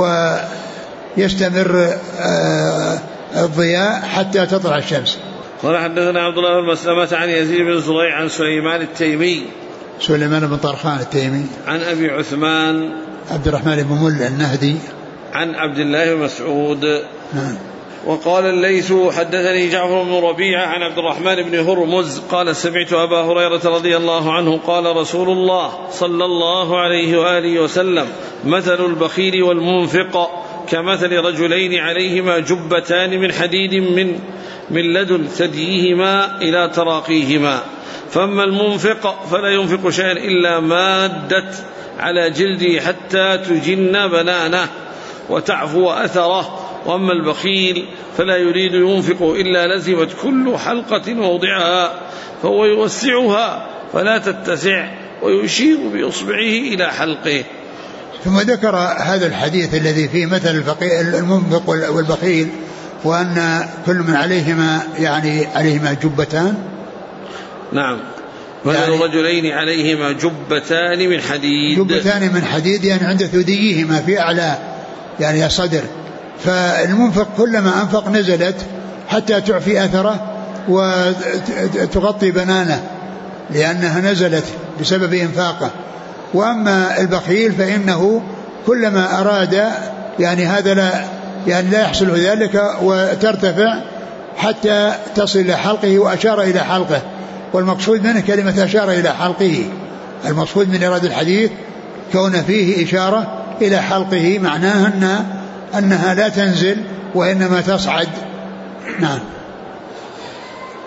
ويستمر الضياء حتى تطلع الشمس. قال حدثنا عبد الله بن مسلمة عن يزيد بن زريع عن سليمان التيمي سليمان بن طرخان التيمي عن أبي عثمان عبد الرحمن بن مل النهدي عن عبد الله بن مسعود. نعم. وقال الليث حدثني جعفر بن ربيعة عن عبد الرحمن بن هرمز قال سمعت أبا هريرة رضي الله عنه قال رسول الله صلى الله عليه وآله وسلم مثل البخيل والمنفق كمثل رجلين عليهما جبتان من حديد من لدن ثديهما إلى تراقيهما، فأما المنفق فلا ينفق شيئا إلا مادت على جلده حتى تجن بنانه وتعفو أثره، وأما البخيل فلا يريد ينفق إلا لزمت كل حلقة موضعها فهو يوسعها فلا تتسع ويشير بإصبعه إلى حلقه. ثم ذكر هذا الحديث الذي فيه مثل المنفق والبخيل، وأن كل من عليهما يعني عليهما جبتان. نعم. يعني رجلين عليهما جبتان من حديد يعني عند ثديهما في أعلى يعني الصدر، فالمنفق كلما أنفق نزلت حتى تعفي أثره وتغطي بنانه لأنها نزلت بسبب إنفاقه. وأما البخيل فإنه كلما أراد يعني هذا لا يحصل ذلك وترتفع حتى تصل إلى حلقه، وأشار إلى حلقه، والمقصود منه كلمة أشار إلى حلقه. المقصود من إرادة الحديث كون فيه إشارة إلى حلقه، معناه أنها لا تنزل وإنما تصعد. نعم.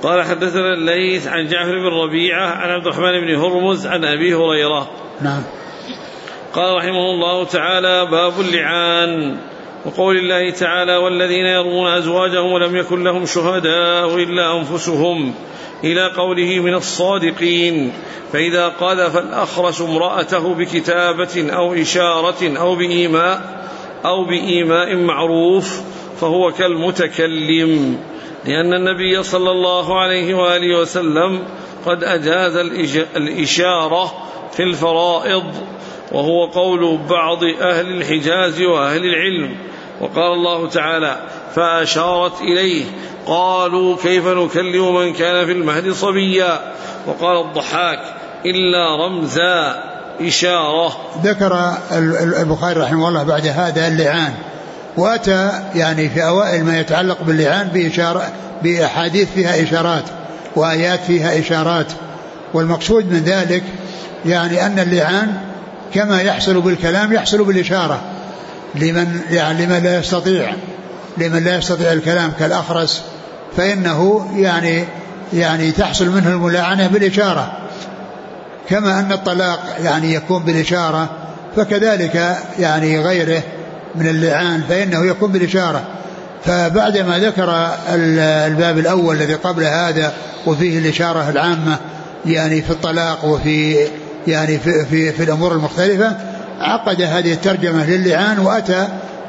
قال حدثنا الليث عن جعفر بن ربيعة عن عبد الرحمن بن هرمز عن أبي هريرة. نعم. قال رحمه الله تعالى: باب اللعان. وقول الله تعالى: والذين يرمون أزواجهم ولم يكن لهم شهداء إلا أنفسهم، إلى قوله: من الصادقين. فإذا قذف الأخرس امرأته بكتابة أو إشارة أو بإيماء معروف فهو كالمتكلم، لأن النبي صلى الله عليه وآله وسلم قد أجاز الإشارة في الفرائض، وهو قول بعض أهل الحجاز وأهل العلم. وقال الله تعالى: فأشارت إليه قالوا كيف نكلم من كان في المهد صبيا. وقال الضحاك: إلا رمزا إشارة. ذكر البخاري رحمه الله بعد هذا اللعان، وأتى يعني في أوائل ما يتعلق باللعان بأحاديث فيها إشارات وآيات فيها إشارات. والمقصود من ذلك يعني أن اللعان كما يحصل بالكلام يحصل بالإشارة لمن لا يستطيع الكلام كالأخرس، فإنه يعني تحصل منه الملاعنة بالإشارة، كما أن الطلاق يعني يكون بالإشارة، فكذلك يعني غيره من اللعان فإنه يكون بالإشارة. فبعدما ذكر الباب الأول الذي قبل هذا وفيه الإشارة العامة يعني في الطلاق وفي يعني في الأمور المختلفة، عقد هذه الترجمة للعان وأتى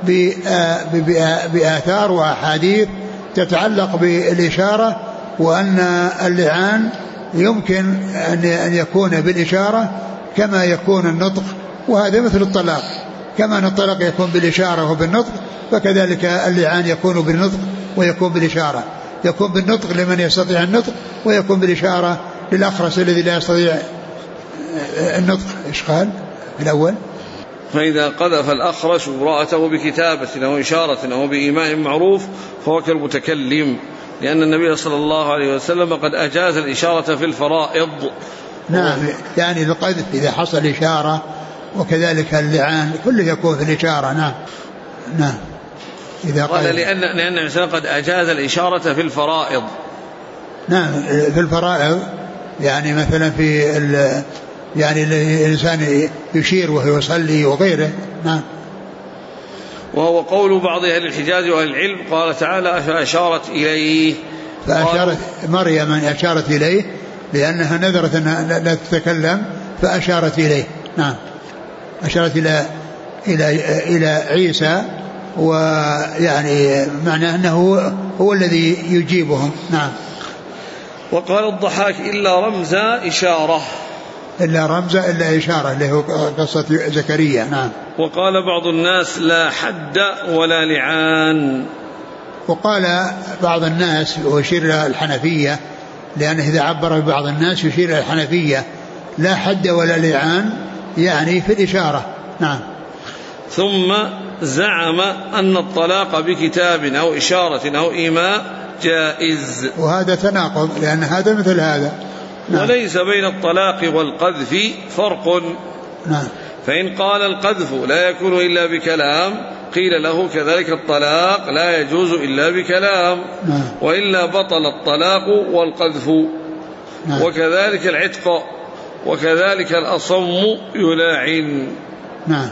بآثار وأحاديث تتعلق بالإشارة، وأن اللعان يمكن أن يكون بالإشارة كما يكون النطق، وهذا مثل الطلاق، كما أن الطلاق يكون بالإشارة وبالنطق فكذلك اللعان يكون بالنطق ويكون بالإشارة، يكون بالنطق لمن يستطيع النطق، ويكون بالإشارة للأخرس الذي لا يستطيع النطق. إيش قال الأول؟ فإذا قذف الأخرس امرأته بكتابة أو إشارة أو بإيماء معروف فهو كالمتكلم، لأن النبي صلى الله عليه وسلم قد أجاز الإشارة في الفرائض. نعم، يعني القذف إذا حصل إشارة، وكذلك اللعان كله يكون في الإشارة. نعم. إذا قال لأن الإنسان قد أجاز الإشارة في الفرائض. نعم، في الفرائض يعني مثلا يعني الإنسان يشير وهو يصلي وغيره. نعم. وهو قول بعض أهل الحجاز وأهل العلم. قال تعالى: فأشارت إليه، فأشارت مريم من أشارت إليه لأنها نذرت أنها لا تتكلم فأشارت إليه. نعم، أشارت إلى عيسى، ويعني معناه أنه هو الذي يجيبهم. نعم. وقال الضحاك: إلا رمزا إشارة. إلا رمزا إلا إشارة اللي هو قصة زكريا. نعم. وقال بعض الناس: لا حد ولا لعان. وقال بعض الناس ويشير إلى الحنفية، لأنه إذا عبر ببعض الناس يشير إلى الحنفية، لا حد ولا لعان يعني في الإشارة. نعم. ثم زعم أن الطلاق بكتاب أو إشارة أو إيماء جائز، وهذا تناقض لأن هذا مثل هذا. نعم. وليس بين الطلاق والقذف فرق. نعم. فإن قال القذف لا يكون إلا بكلام قيل له كذلك الطلاق لا يجوز إلا بكلام. نعم. وإلا بطل الطلاق والقذف. نعم. وكذلك العتق، وكذلك الأصم يلاعن. نعم.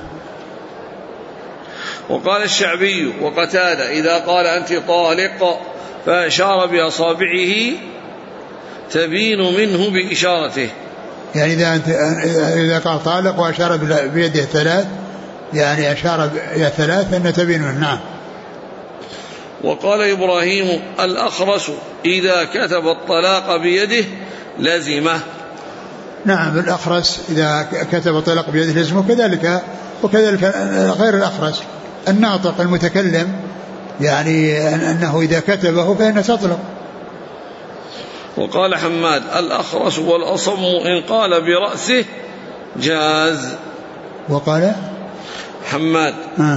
وقال الشعبي وقتادة: إذا قال أنت طالق فأشار بأصابعه تبين منه بإشارته. يعني إذا قال طالق وأشار بيده ثلاث، يعني أشار إلى ثلاث فإنه تبين منه. نعم. وقال إبراهيم: الأخرس إذا كتب الطلاق بيده لزمه. نعم، الأخرس إذا كتب الطلاق بيده لزمه، وكذلك غير الأخرس الناطق المتكلم، يعني أنه إذا كتبه فإنه تطلق. وقال حماد: الأخرس والأصم إن قال برأسه جاز. وقال حماد: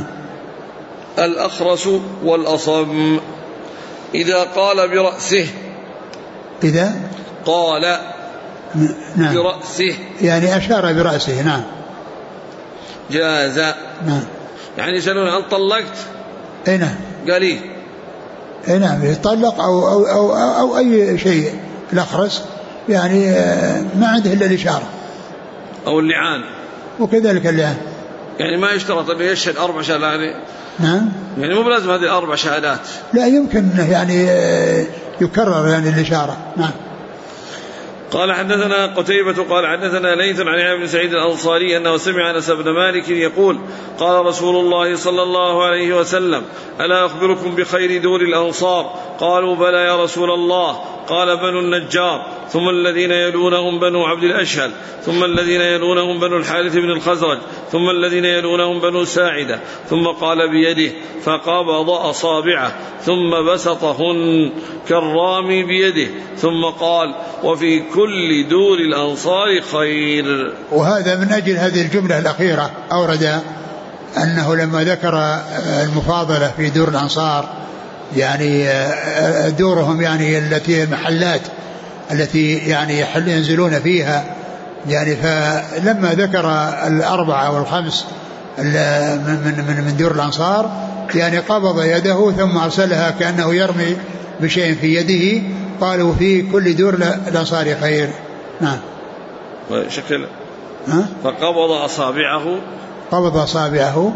الأخرس والأصم إذا قال برأسه، إذا قال نعم برأسه يعني أشار برأسه. نعم. جاز. نعم. يعني يسألون: هل طلقت؟ أي نعم. قال إيه؟ نعم يطلق أو أي شيء الأخرس يعني ما عنده إلا الإشارة أو اللعان وكذلك اللعان يعني ما يشترط أن يشهد 4 شهادات. نعم يعني مو بلازم هذه 4 شهادات لا يمكن يعني يكرر يعني الإشارة. نعم. قال حدثنا قتيبة قال حدثنا ليث عن يحيى بن سعيد الأنصاري أنه سمع أنس بن مالك يقول قال رسول الله صلى الله عليه وسلم ألا أخبركم بخير دور الأنصار؟ قالوا بلى يا رسول الله. قال بنو النجار ثم الذين يلونهم بنو عبد الأشهل ثم الذين يلونهم بنو الحارث بن الخزرج ثم الذين يلونهم بنو ساعدة ثم قال بيده فقبض أصابعه ثم بسطهن كالرامي بيده ثم قال وفي كل دور الأنصار خير. وهذا من أجل هذه الجملة الأخيرة أورد أنه لما ذكر المفاضلة في دور الأنصار يعني دورهم يعني التي المحلات التي يعني ينزلون فيها يعني فلما ذكر 4 أو 5 من دور الأنصار يعني قبض يده ثم أرسلها كأنه يرمي بشيء في يده. قالوا في كل دور الأنصار خير. نعم. شكل فقبض أصابعه قبض أصابعه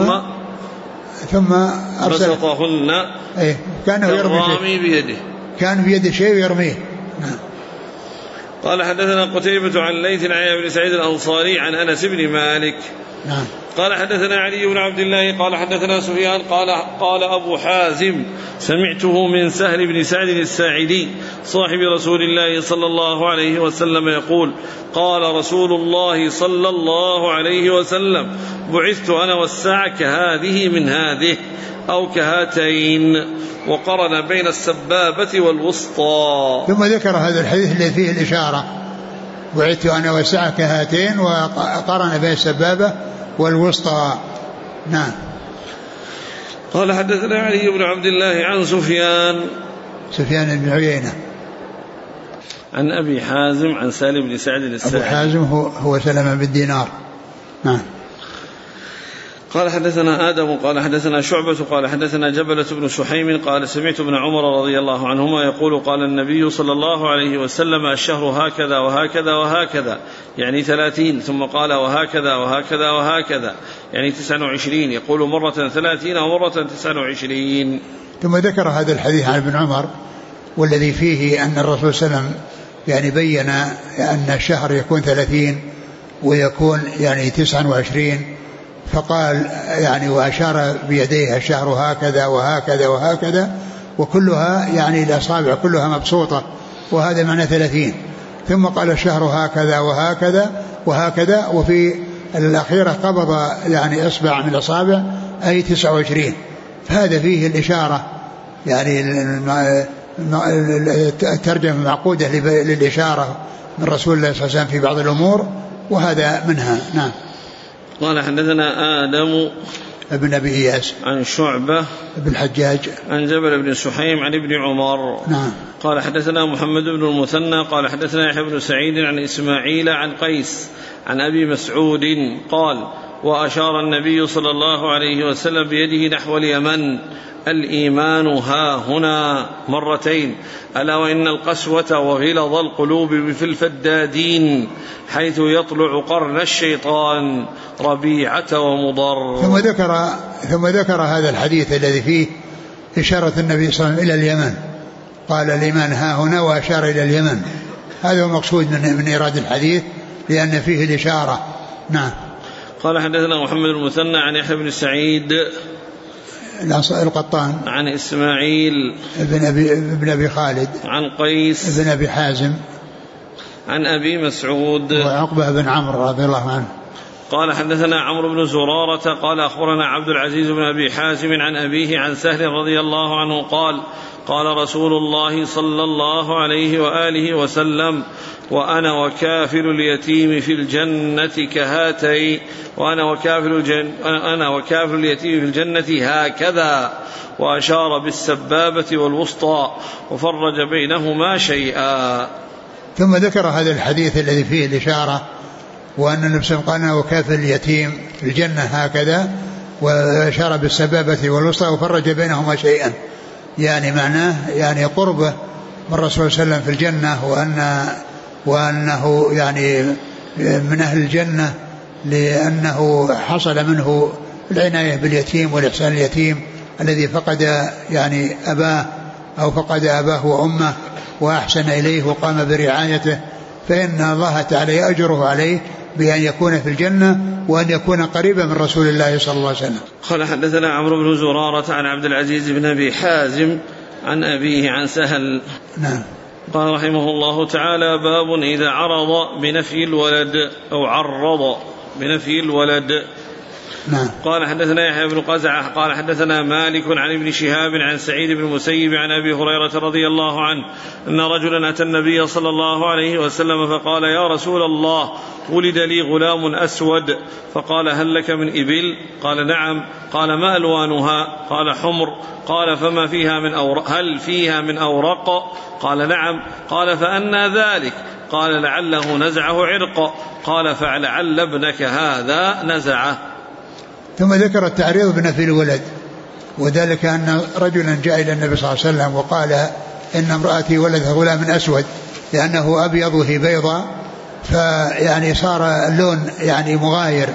ثم بسطهن كأنه يرمي بيده كان بيده شيء ويرميه. نعم. قال حدثنا قتيبة عن ليث عن بن سعيد الأنصاري عن أنس بن مالك. نعم. قال حدثنا علي بن عبد الله قال حدثنا سفيان قال أبو حازم سمعته من سهل بن سعد الساعدي صاحب رسول الله صلى الله عليه وسلم يقول قال رسول الله صلى الله عليه وسلم بعثت أنا والساعة كهذه من هذه أو كهاتين وقرن بين السبابة والوسطى. ثم ذكر هذا الحديث الذي فيه الإشارة بعثت أنا والساعة كهاتين وقرن بين السبابة والوسطى. نعم. قال حدثنا علي بن عبد الله عن سفيان بن عيينة عن أبي حازم عن سالم بن سعد الساعدي. أبو حازم هو سلمة بن دينار. نعم. قال حدثنا آدم قال حدثنا شعبة قال حدثنا جبلة بن سحيم قال سمعت ابن عمر رضي الله عنهما يقول قال النبي صلى الله عليه وسلم الشهر هكذا وهكذا وهكذا يعني 30 ثم قال وهكذا وهكذا وهكذا يعني 29 يقول مرة 30 ومرة 29. ثم ذكر هذا الحديث عن ابن عمر والذي فيه أن الرسول صلى الله عليه وسلم يعني بين أن الشهر يكون 30 ويكون يعني 29 فقال يعني وأشار بيديه الشهر هكذا وهكذا وهكذا وكلها يعني الأصابع كلها مبسوطة وهذا معنى 30. ثم قال الشهر هكذا وهكذا وهكذا وفي الأخيرة قبض يعني إصبع من الأصابع أي 29. فهذا فيه الإشارة يعني الترجمة معقودة للإشارة من رسول الله صلى الله عليه وسلم في بعض الأمور وهذا منها. نعم. قال حدثنا آدم ابن أبي إياس عن شعبة ابن الحجاج عن جبل بن سحيم عن ابن عمر. نعم. قال حدثنا محمد بن المثنى قال حدثنا يحيى بن سعيد عن إسماعيل عن قيس عن أبي مسعود قال وأشار النبي صلى الله عليه وسلم بيده نحو اليمن الإيمان ها هنا مرتين ألا وإن القسوة وغلظ القلوب في الفدادين حيث يطلع قرن الشيطان ربيعة ومضر. ثم ذكر هذا الحديث الذي فيه إشارة النبي صلى الله عليه وسلم إلى اليمن قال الإيمان ها هنا وأشار إلى اليمن. هذا هو المقصود من إيراد الحديث لأن فيه الإشارة. نعم. قال حدثنا محمد المثنى عن يحيى بن سعيد القطان عن إسماعيل ابن أبي خالد عن قيس ابن أبي حازم عن أبي مسعود وعقبة بن عمرو رضي الله عنه. قال حدثنا عمرو بن زرارة قال أخبرنا عبد العزيز بن أبي حازم عن أبيه عن سهل رضي الله عنه قال قال رسول الله صلى الله عليه وآله وسلم وأنا وكافل اليتيم في الجنة كهاتي وأنا وكافل اليتيم في الجنة هكذا وأشار بالسبابة والوسطى وفرج بينهما شيئا. ثم ذكر هذا الحديث الذي فيه الإشارة وأن النبي صلى الله عليه وسلم قال وكافل اليتيم في الجنة هكذا وأشار بالسبابة والوسطى وفرج بينهما شيئا. يعني معناه يعني قربه من الرسول صلى الله عليه وسلم في الجنة، وأنه يعني من أهل الجنة لأنه حصل منه العناية باليتيم والإحسان اليتيم الذي فقد يعني أباه أو فقد أباه وأمه وأحسن إليه وقام برعايته، فإن الله تعالى يأجره عليه بأن يكون في الجنة وأن يكون قريبا من رسول الله صلى الله عليه وسلم. قال حدثنا عمرو بن زرارة عن عبد العزيز بن أبي حازم عن أبيه عن سهل. نعم. قال رحمه الله تعالى: باب إذا عرض بنفي الولد أو عرض بنفي الولد. نعم. قال حدثنا يحيى بن قزعة قال حدثنا مالك عن ابن شهاب عن سعيد بن المسيب عن أبي هريرة رضي الله عنه أن رجلا أتى النبي صلى الله عليه وسلم فقال: يا رسول الله، ولد لي غلام أسود، فقال: هل لك من إبل؟ قال: نعم. قال: ما ألوانها؟ قال: حمر. قال: فما فيها من أورق؟ هل فيها من أورق؟ قال: نعم. قال: فأنى ذلك؟ قال: لعله نزعه عرق. قال: فلعل ابنك هذا نزعه. ثم ذكر التعريض بنفي الولد، وذلك أن رجلا جاء إلى النبي صلى الله عليه وسلم وقال: إن امرأتي ولدها غلام أسود، لأنه أبيض وهي بيضاء، فيعني صار اللون يعني مغاير،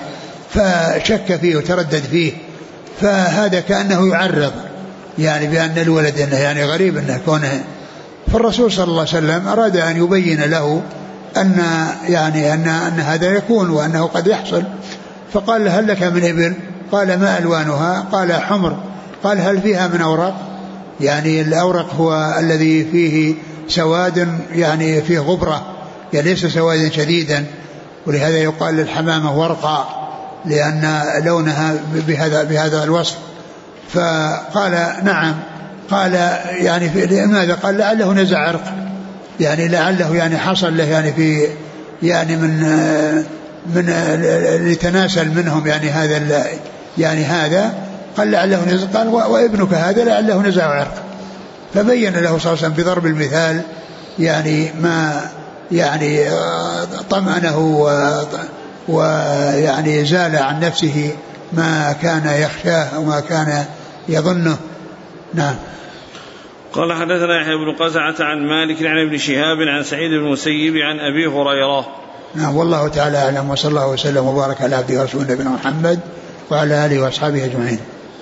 فشك فيه وتردد فيه، فهذا كأنه يعرض يعني بأن الولد إنه يعني غريب إنه كونه. فالرسول صلى الله عليه وسلم أراد أن يبين له أن يعني أن هذا يكون وأنه قد يحصل، فقال: هل لك من إبل؟ قال: ما ألوانها؟ قال: حمر. قال: هل فيها من أورق؟ يعني الأورق هو الذي فيه سواد يعني فيه غبرة، يعني ليس سوادا شديدا، ولهذا يقال للحمامة ورقاء لأن لونها بهذا الوصف. فقال: نعم. قال: يعني لماذا؟ قال: لعله نزع عرق، يعني لعله يعني حصل له يعني في يعني من لتناسل منهم يعني هذا يعني هذا. قال: لعله نزع. قال: وابنك هذا لعله نزع عرق. فبين له صلى الله عليه وسلم بضرب المثال يعني ما يعني طمأنه ويعني زال عن نفسه ما كان يخشاه وما كان يظنه. نعم. قال حدثنا يحيى بن قزعة عن مالك عن ابن شهاب عن سعيد بن المسيب عن أبي هريرة. نعم. والله تعالى أعلم، وصلى الله وسلم وبارك على عبده ورسوله نبينا محمد وعلى آله وأصحابه أجمعين.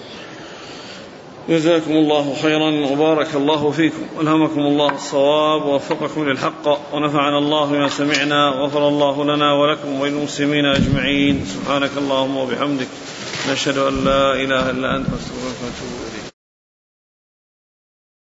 جزاكم الله خيرا وبارك الله فيكم، ألهمكم الله الصواب ووفقكم للحق، ونفعنا الله بما سمعنا، وغفر الله لنا ولكم وللمسلمين أجمعين. سبحانك اللهم وبحمدك، نشهد أن لا إله إلا أنت، نستغفرك ونتوب إليك.